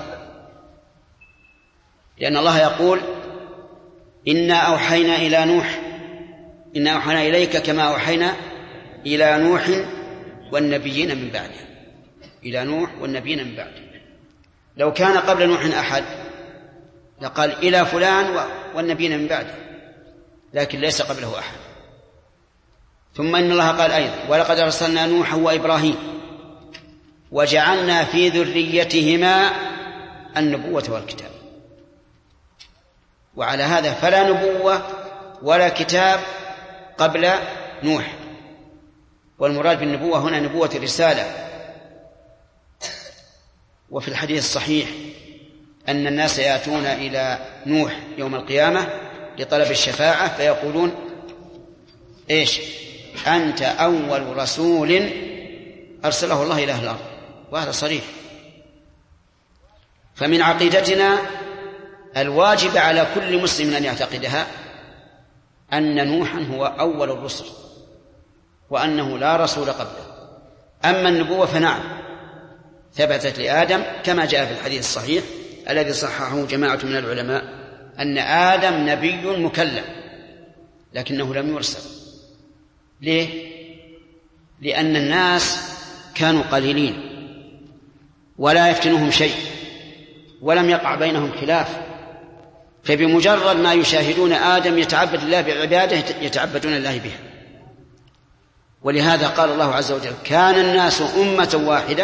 لأن الله يقول إنا أوحينا إلى نوح، إنا أوحينا إليك كما أوحينا إلى نوح والنبيين من بعده، إلى نوح والنبيين من بعده. لو كان قبل نوح أحد لقال إلى فلان والنبيين من بعده، لكن ليس قبله أحد. ثم إن الله قال أيضا ولقد أرسلنا نوحا وإبراهيم وجعلنا في ذريتهما النبوة والكتاب. وعلى هذا فلا نبوة ولا كتاب قبل نوح، والمراد بالنبوة هنا نبوة الرسالة. وفي الحديث الصحيح أن الناس يأتون إلى نوح يوم القيامة لطلب الشفاعة فيقولون إيش؟ أنت أول رسول أرسله الله إلى أهل الأرض، وهذا صريح. فمن عقيدتنا الواجب على كل مسلم أن يعتقدها أن نوحا هو أول الرسل وأنه لا رسول قبله. أما النبوة فنعم ثبتت لآدم كما جاء في الحديث الصحيح الذي صححه جماعة من العلماء أن آدم نبي مكلم لكنه لم يرسل. ليه؟ لأن الناس كانوا قليلين ولا يفتنهم شيء ولم يقع بينهم خلاف، فبمجرد ما يشاهدون آدم يتعبد الله بعباده يتعبدون الله بها. ولهذا قال الله عز وجل كان الناس أمة واحدة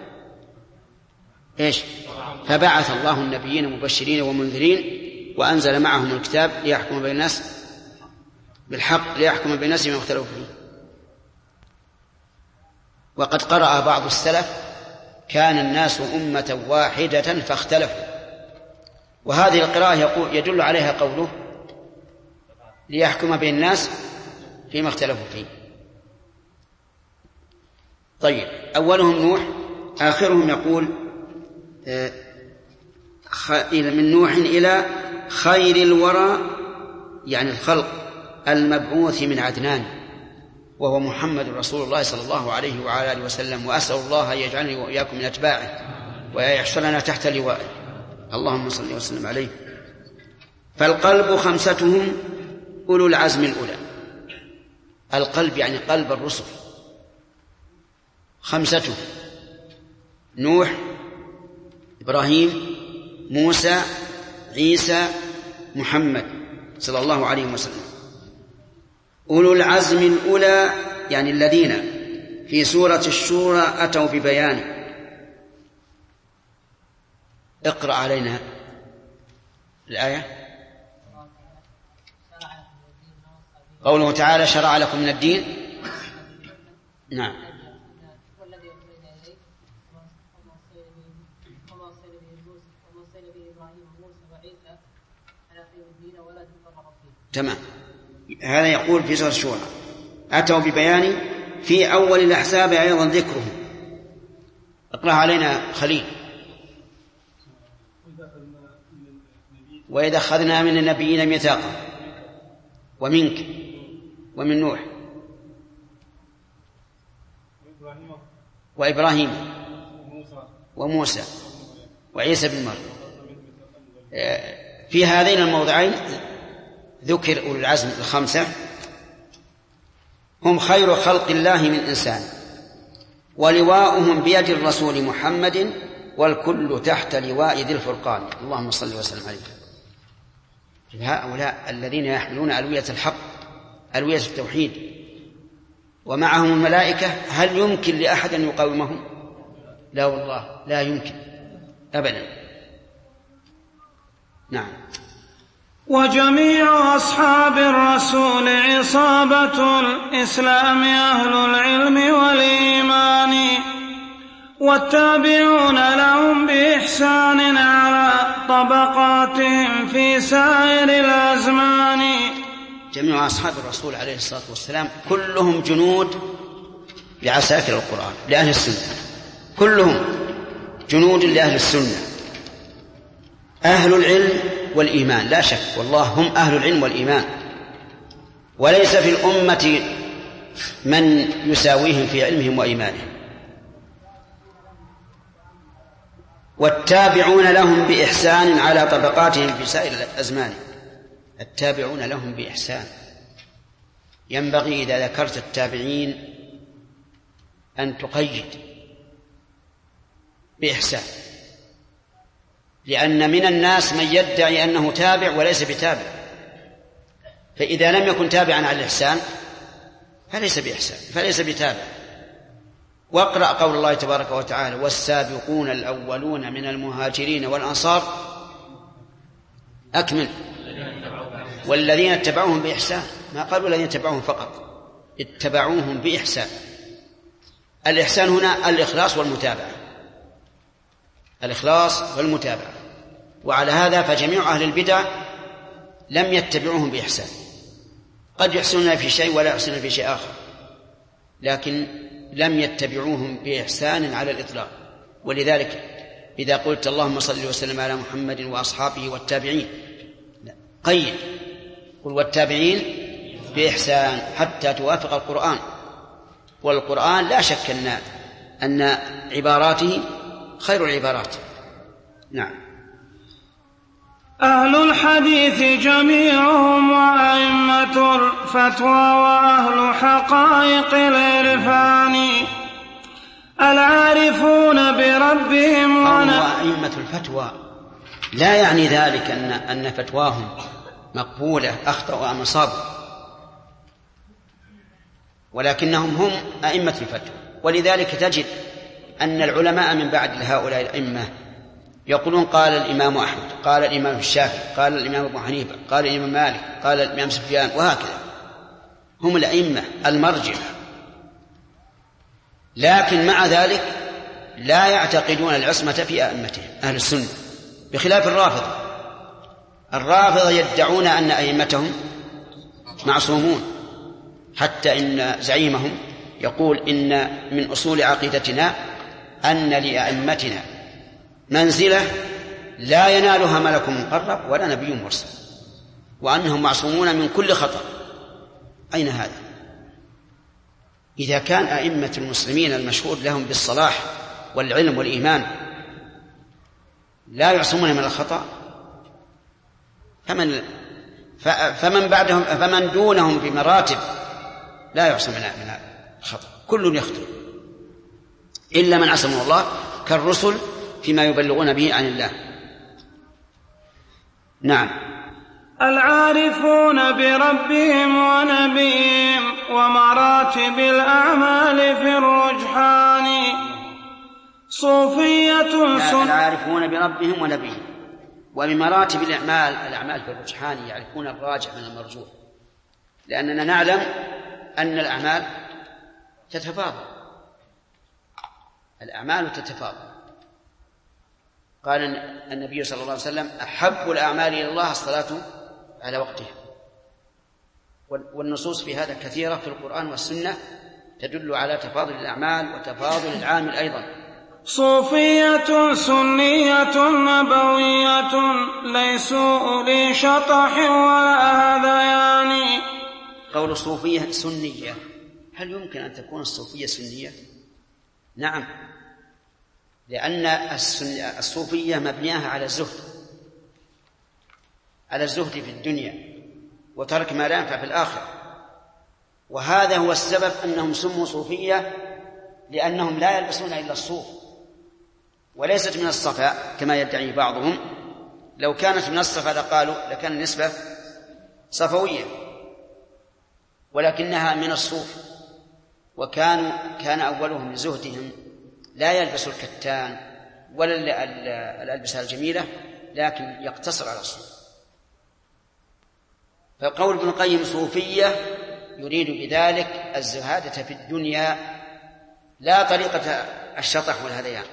إيش؟ فبعث الله النبيين مبشرين ومنذرين وأنزل معهم الكتاب ليحكم بين الناس بالحق ليحكم بين الناس بما اختلفوا فيه. وقد قرأ بعض السلف كان الناس أمة واحدة فاختلفوا، وهذه القراءة يدل عليها قوله ليحكم بين الناس فيما اختلفوا فيه. طيب، أولهم نوح آخرهم يقول من نوح إلى خير الورى يعني الخلق المبعوث من عدنان وهو محمد رسول الله صلى الله عليه وعلى آله وسلم، وأسأل الله أن يجعلني وإياكم من أتباعه ويحشرنا تحت لوائه، اللهم صل وسلم عليه. فالقلب خمستهم أولو العزم الأولى. القلب يعني قلب الرسل خمسته: نوح، إبراهيم، موسى، عيسى، محمد صلى الله عليه وسلم. أولو العزم الأولى يعني الذين في سورة الشورى أتوا ببيان. اقرأ علينا الآية. قوله تعالى شرع لكم من الدين. نعم. تمام. هذا يقول في سورة الشورى أتوا ببيان في أول الأحزاب أيضا ذكرهم. اقرأ علينا خليل. وإذا أخذنا من النبيين ميثاقا ومنك ومن نوح وإبراهيم وموسى وعيسى بن مريم. في هذين الموضعين ذكر أولو العزم الخمسة هم خير خلق الله من إنسان ولواؤهم بيد الرسول محمد والكل تحت لواء ذي الفرقان. اللهم صل وسلم عليه. هؤلاء الذين يحملون ألوية الحق ألوية التوحيد ومعهم الملائكة هل يمكن لأحد أن يقاومهم؟ لا والله لا يمكن أبدا. نعم.
وجميع أصحاب الرسول عصابة الإسلام أهل العلم والإيمان والتابعون لهم بإحسان على طبقاتهم في سائر الأزمان.
جميع أصحاب الرسول عليه الصلاة والسلام كلهم جنود لعساكر القرآن لأهل السنة، كلهم جنود لأهل السنة أهل العلم والإيمان لا شك، والله هم أهل العلم والإيمان، وليس في الأمة من يساويهم في علمهم وإيمانهم. والتابعون لهم بإحسان على طبقاتهم في سائر الأزمان. التابعون لهم بإحسان، ينبغي إذا ذكرت التابعين أن تقيد بإحسان، لأن من الناس من يدعي أنه تابع وليس بتابع، فإذا لم يكن تابعا على الإحسان فليس بتابع. واقرأ قول الله تبارك وتعالى: والسابقون الأولون من المهاجرين والأنصار، أكمل، والذين اتبعوهم بإحسان. ما قالوا الذين اتبعوهم فقط، اتبعوهم بإحسان. الإحسان هنا الإخلاص والمتابعة، الإخلاص والمتابعة. وعلى هذا فجميع أهل البدع لم يتبعوهم بإحسان، قد يحسنون في شيء ولا يحسنون في شيء آخر، لكن لم يتبعوهم بإحسان على الإطلاق. ولذلك إذا قلت اللهم صل وسلم على محمد وأصحابه والتابعين، قيد، قل والتابعين بإحسان حتى توافق القرآن. والقرآن لا شك أن عباراته خير العبارات. نعم.
أهل الحديث جميعهم وأئمة الفتوى وأهل حقائق العرفان، العارفون بربهم.
وأئمة الفتوى لا يعني ذلك أن فتواهم مقبولة أخطأوا أم أصابوا، ولكنهم هم أئمة الفتوى. ولذلك تجد أن العلماء من بعد هؤلاء الأئمة يقولون قال الإمام أحمد، قال الإمام الشافعي، قال الإمام أبو حنيفة، قال الإمام مالك، قال الإمام سفيان، وهكذا. هم الأئمة المرجع، لكن مع ذلك لا يعتقدون العصمة في أئمتهم أهل السنة، بخلاف الرافضة. الرافضة يدعون أن أئمتهم معصومون، حتى إن زعيمهم يقول إن من أصول عقيدتنا أن لأئمتنا منزلة لا ينالها ملك مقرب ولا نبي مرسل، وأنهم معصومون من كل خطأ. أين هذا؟ إذا كان أئمة المسلمين المشهود لهم بالصلاح والعلم والإيمان لا يعصمون من الخطأ، فمن بعدهم، فمن دونهم بمراتب لا يعصم من الخطأ، كل يخطئ إلا من عصمه الله كالرسل فيما يبلغون به عن الله. نعم.
العارفون بربهم ونبيهم ومراتب الأعمال في الرجحان، صوفية
العارفون بربهم ونبيهم وبمراتب الأعمال في الرجحان، يعرفون الراجح من المرجوح، لأننا نعلم أن الأعمال تتفاضل، الأعمال تتفاضل. قال النبي صلى الله عليه وسلم: أحب الأعمال إلى الله الصلاة على وقتها. والنصوص في هذا كثيرة في القرآن والسنة تدل على تفاضل الأعمال وتفاضل العامل أيضا.
صوفية سنية نبوية ليسوا أولي شطح ولا هذيان.
قول صوفية سنية، هل يمكن أن تكون الصوفية سنية؟ نعم، لأن الصوفية مبنيها على الزهد، على الزهد في الدنيا وترك ما لا ينفع في الآخرة. وهذا هو السبب أنهم سموا صوفية، لأنهم لا يلبسون إلا الصوف، وليست من الصفاء كما يدعي بعضهم. لو كانت من الصفاء لقالوا لكان النسبة صفوية، ولكنها من الصوف. كان أولهم لزهدهم لا يلبس الكتان ولا الألبسة الجميلة، لكن يقتصر على الصوف. فقول ابن القيم صوفية يريد بذلك الزهادة في الدنيا، لا طريقة الشطح والهذيان.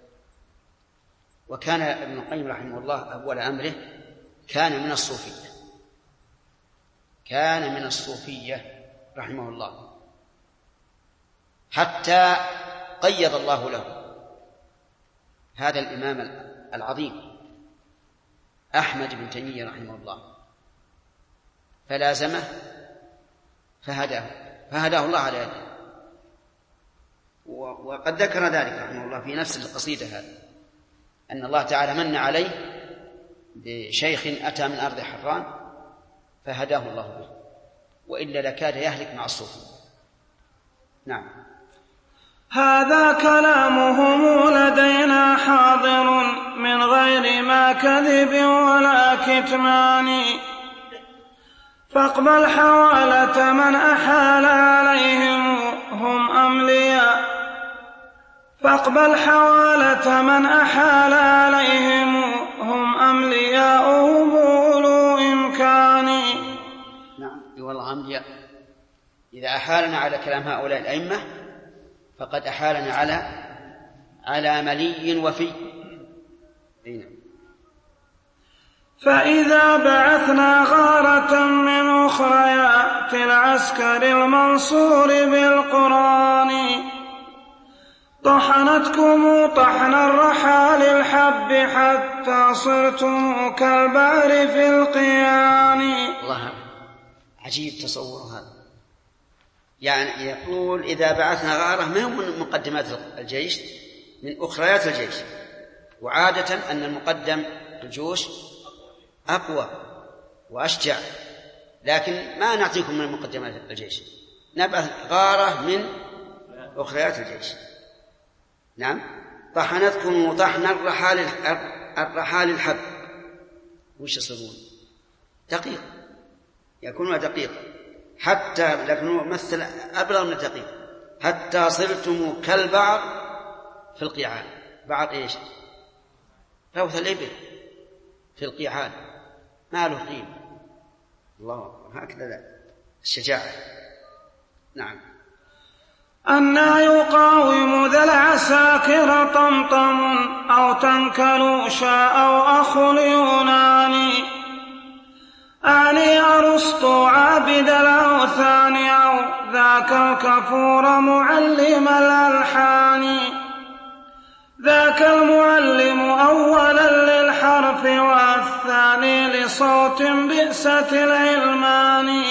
وكان ابن القيم رحمه الله أول أمره كان من الصوفية، كان من الصوفية رحمه الله، حتى قيض الله له هذا الإمام العظيم أحمد بن تيمية رحمه الله، فلازمه فهداه الله على يده. وقد ذكر ذلك رحمه الله في نفس القصيدة هذه، أن الله تعالى من عليه بشيخ أتى من أرض حران فهداه الله به، وإلا لكاد يهلك مع الصوفية. نعم.
هذا كلامهم لدينا حاضر من غير ما كذب ولا كتمان، فاقبل حوالة من أحال عليهم هم أملياء فاقبل حوالة من أحال عليهم هم أملياؤهم أولو إمكان.
نعم والله أملياء. إذا أحالنا على كلام هؤلاء الأئمة فقد أحالنا على ملي وفي.
فإذا بعثنا غارة من أخريات العسكر المنصور بالقرآن طحنتكم طحن الرحال الحب حتى صرتم كالبعر في القيان.
الله عجيب تصور هذا. يعني يقول إذا بعثنا غارة ما هو من مقدمات الجيش، من أخريات الجيش، وعادة أن المقدم الجيوش أقوى وأشجع، لكن ما نعطيكم من مقدمات الجيش، نبعث غارة من أخريات الجيش. نعم. طحنتكم طحن الرحال الحب. وش يصيرون؟ دقيق، يكونون دقيق حتى، لكنه مثل أبلغ من الدقيق، حتى صرتم كالبعر في القيعان. بعر إيش؟ روث الإبل في القيعان، ما له قيمة. الله أكبر. هكذا لا الشجاعة. نعم.
أنا يقاوم ذا العساكر طمطم أو تنكلوشا أو أخو اليوناني أعني أرسطو عابد الأوثان أو ذاك الكفور معلم الألحان ذاك المعلم أولا للحرف والثاني لصوت بئسة العلمان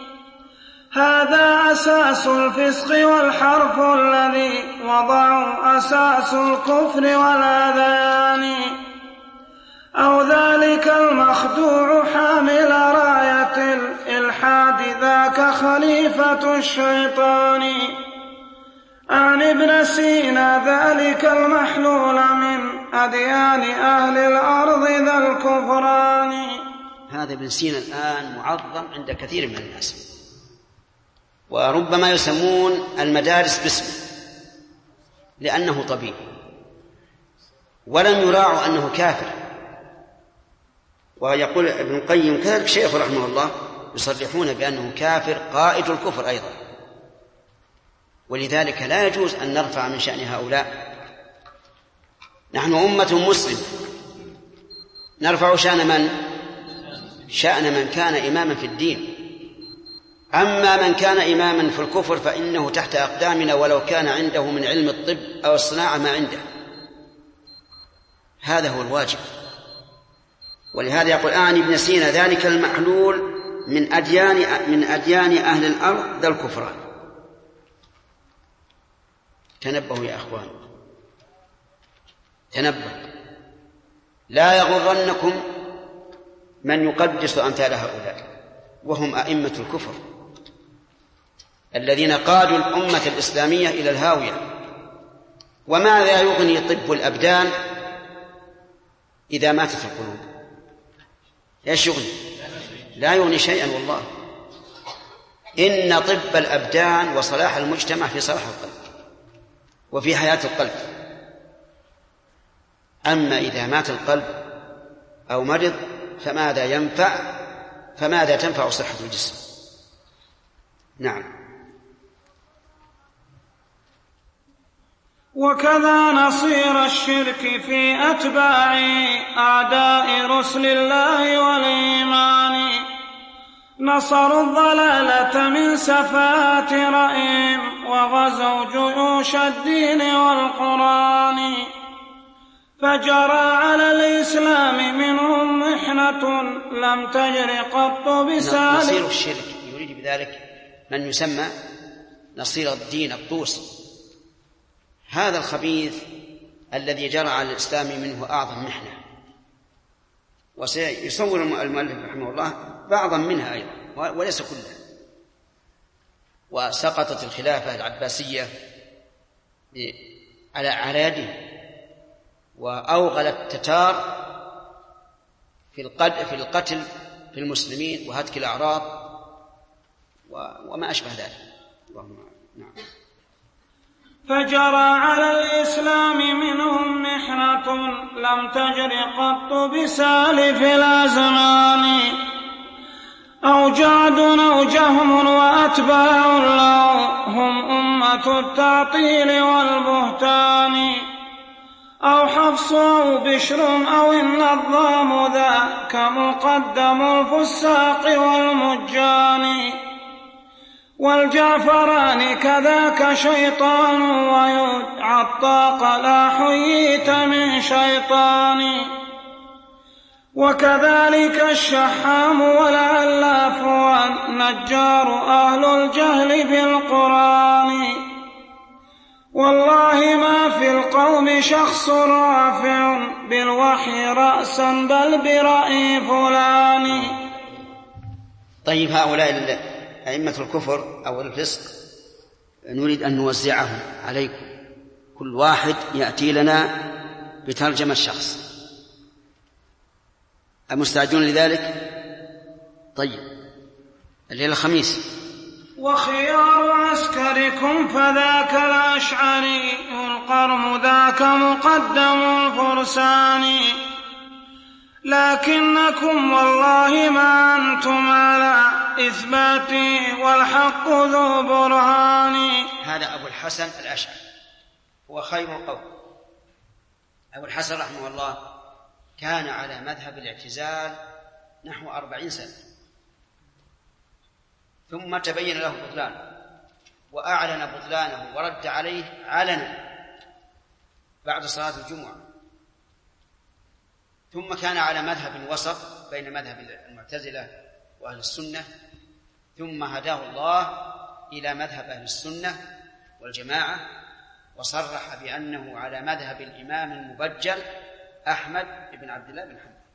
هذا أساس الفسق والحرف الذي وضعوا أساس الكفر والأذيان أو ذلك المخدوع حامل راية الإلحاد ذاك خليفة الشيطان عن ابن سينا ذلك المحلول من أديان أهل الأرض ذا الكفران.
هذا ابن سينا الآن معظم عند كثير من الناس، وربما يسمون المدارس باسمه لأنه طبيب، ولم يراعوا أنه كافر. ويقول ابن القيم كذلك شيخ رحمه الله يصرحون بأنه كافر قائد الكفر أيضا، ولذلك لا يجوز أن نرفع من شأن هؤلاء. نحن أمة مسلم، نرفع شأن من كان إماما في الدين. أما من كان إماما في الكفر فإنه تحت أقدامنا ولو كان عنده من علم الطب أو الصناعة ما عنده. هذا هو الواجب. ولهذا يقول أعني ابن سينا ذلك المحلول من أديان أهل الأرض ذا الكفران. تنبهوا يا أخوان، تنبه، لا يغرنكم من يقدس أمثال هؤلاء وهم أئمة الكفر الذين قادوا الأمة الإسلامية إلى الهاوية. وماذا يغني طب الأبدان إذا ماتت القلوب؟ ايش يغني؟ لا يغني شيئا والله. إن طب الأبدان وصلاح المجتمع في صلاح القلب وفي حياة القلب. أما إذا مات القلب أو مرض فماذا تنفع صحة الجسم؟ نعم.
وكذا نصير الشرك في أتباع أعداء رسل الله والإيمان نصروا الضلالة من سفات رأيهم وغزوا جيوش الدين والقرآن فجرى على الإسلام منهم محنة لم تجر قط بسالك.
نصير الشرك يريد بذلك من يسمى نصير الدين الطوسي، هذا الخبيث الذي جرى على الإسلام منه أعظم محنة. وسيصور المؤلف رحمه الله بعضا منها أيضا وليس كلها. وسقطت الخلافة العباسية على يده، وأوغل التتار في القتل في المسلمين وهتك الأعراض وما أشبه ذلك. اللهم نعم.
فجرى على الإسلام منهم محنة لم تجر قط بسالف الأزمان، أو جعد أو جهم وأتباع له هم أمة التعطيل والبهتان، أو حفص أو بشر أو النظام ذاك مقدم الفساق والمجان، والجعفران كذاك شيطان ويدعى الطاق لا حييت من شيطان، وكذلك الشحام والعلاف والنجار أهل الجهل بالقرآن، والله ما في القوم شخص رافع بالوحي رأسا بل برأي فلان.
طيب هؤلاء أئمة الكفر أو الفسق نريد أن نوزعهم عليكم، كل واحد يأتي لنا بترجمة شخص. أمستعدون لذلك؟ طيب الليلة الخميس.
وخيار عسكركم فذاك الأشعري القرم ذاك مقدم الفرسان، لكنكم والله ما أنتم على إثباتي والحق ذو برهان.
هذا أبو الحسن الأشعري هو خير القوم. أبو الحسن رحمه الله كان على مذهب الاعتزال نحو 40 سنة، ثم تبين له بطلانه وأعلن بطلانه ورد عليه علنا بعد صلاة الجمعة، ثم كان على مذهب وسط بين مذهب المعتزلة وأهل السنة، ثم هداه الله إلى مذهب أهل السنة والجماعة، وصرح بأنه على مذهب الإمام المبجل أحمد بن عبد الله بن حنبل.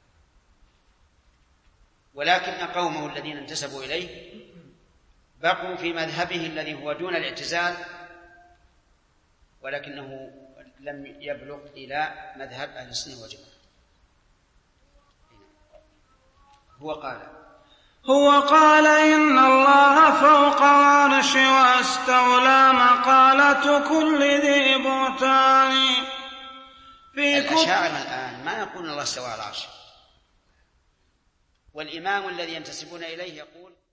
ولكن قومه الذين انتسبوا إليه بقوا في مذهبه الذي هو دون الاعتزال، ولكنه لم يبلغ إلى مذهب أهل السنة والجماعة.
هو قال إن الله فوق العرش واستولى مقالة كل ذي بهتان.
الأشاعرة الآن ما يقول الله استوى على العرش، والإمام الذي ينتسبون إليه يقول